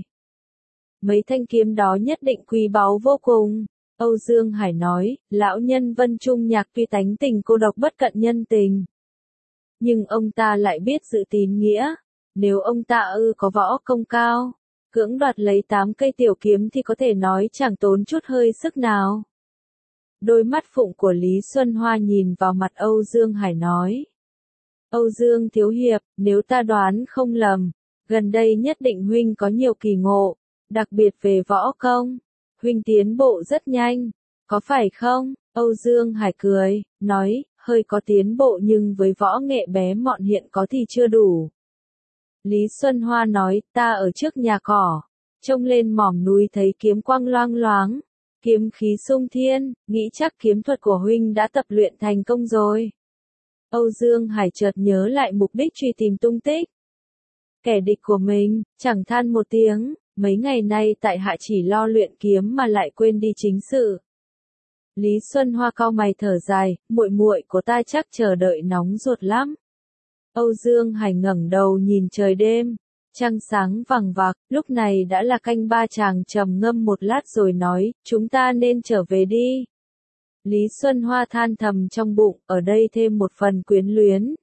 Mấy thanh kiếm đó nhất định quý báu vô cùng. Âu Dương Hải nói, lão nhân Vân Trung Nhạc tuy tánh tình cô độc bất cận nhân tình, nhưng ông ta lại biết giữ tín nghĩa. Nếu ông ta có võ công cao, cưỡng đoạt lấy 8 cây tiểu kiếm thì có thể nói chẳng tốn chút hơi sức nào. Đôi mắt phụng của Lý Xuân Hoa nhìn vào mặt Âu Dương Hải nói, Âu Dương Thiếu Hiệp, nếu ta đoán không lầm, gần đây nhất định huynh có nhiều kỳ ngộ, đặc biệt về võ công. Huynh tiến bộ rất nhanh, có phải không? Âu Dương Hải cười, nói, hơi có tiến bộ nhưng với võ nghệ bé mọn hiện có thì chưa đủ. Lý Xuân Hoa nói, ta ở trước nhà cỏ, trông lên mỏm núi thấy kiếm quang loang loáng, kiếm khí sung thiên, nghĩ chắc kiếm thuật của huynh đã tập luyện thành công rồi. Âu Dương Hải chợt nhớ lại mục đích truy tìm tung tích kẻ địch của mình, chẳng than một tiếng. Mấy ngày nay tại hạ chỉ lo luyện kiếm mà lại quên đi chính sự. Lý Xuân Hoa cau mày thở dài, muội muội của ta chắc chờ đợi nóng ruột lắm. Âu Dương Hải ngẩng đầu nhìn trời đêm, trăng sáng vằng vặc, lúc này đã là canh 3. Chàng trầm ngâm một lát rồi nói, chúng ta nên trở về đi. Lý Xuân Hoa than thầm trong bụng, ở đây thêm một phần quyến luyến,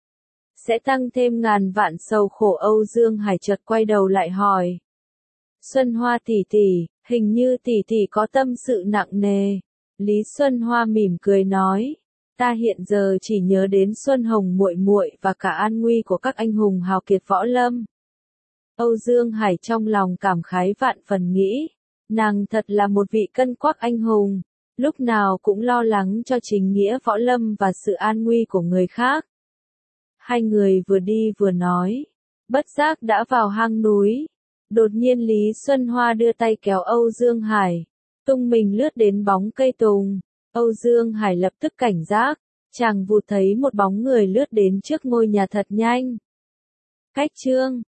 sẽ tăng thêm ngàn vạn sầu khổ. Âu Dương Hải chợt quay đầu lại hỏi, Xuân Hoa tỷ tỷ, hình như tỷ có tâm sự nặng nề. Lý Xuân Hoa mỉm cười nói, ta hiện giờ chỉ nhớ đến Xuân Hồng muội muội và cả an nguy của các anh hùng hào kiệt võ lâm. Âu Dương Hải trong lòng cảm khái vạn phần nghĩ, nàng thật là một vị cân quắc anh hùng, lúc nào cũng lo lắng cho chính nghĩa võ lâm và sự an nguy của người khác. Hai người vừa đi vừa nói, bất giác đã vào hang núi. Đột nhiên Lý Xuân Hoa đưa tay kéo Âu Dương Hải, tung mình lướt đến bóng cây tùng. Âu Dương Hải lập tức cảnh giác, chàng vụt thấy một bóng người lướt đến trước ngôi nhà thật nhanh. Cách chương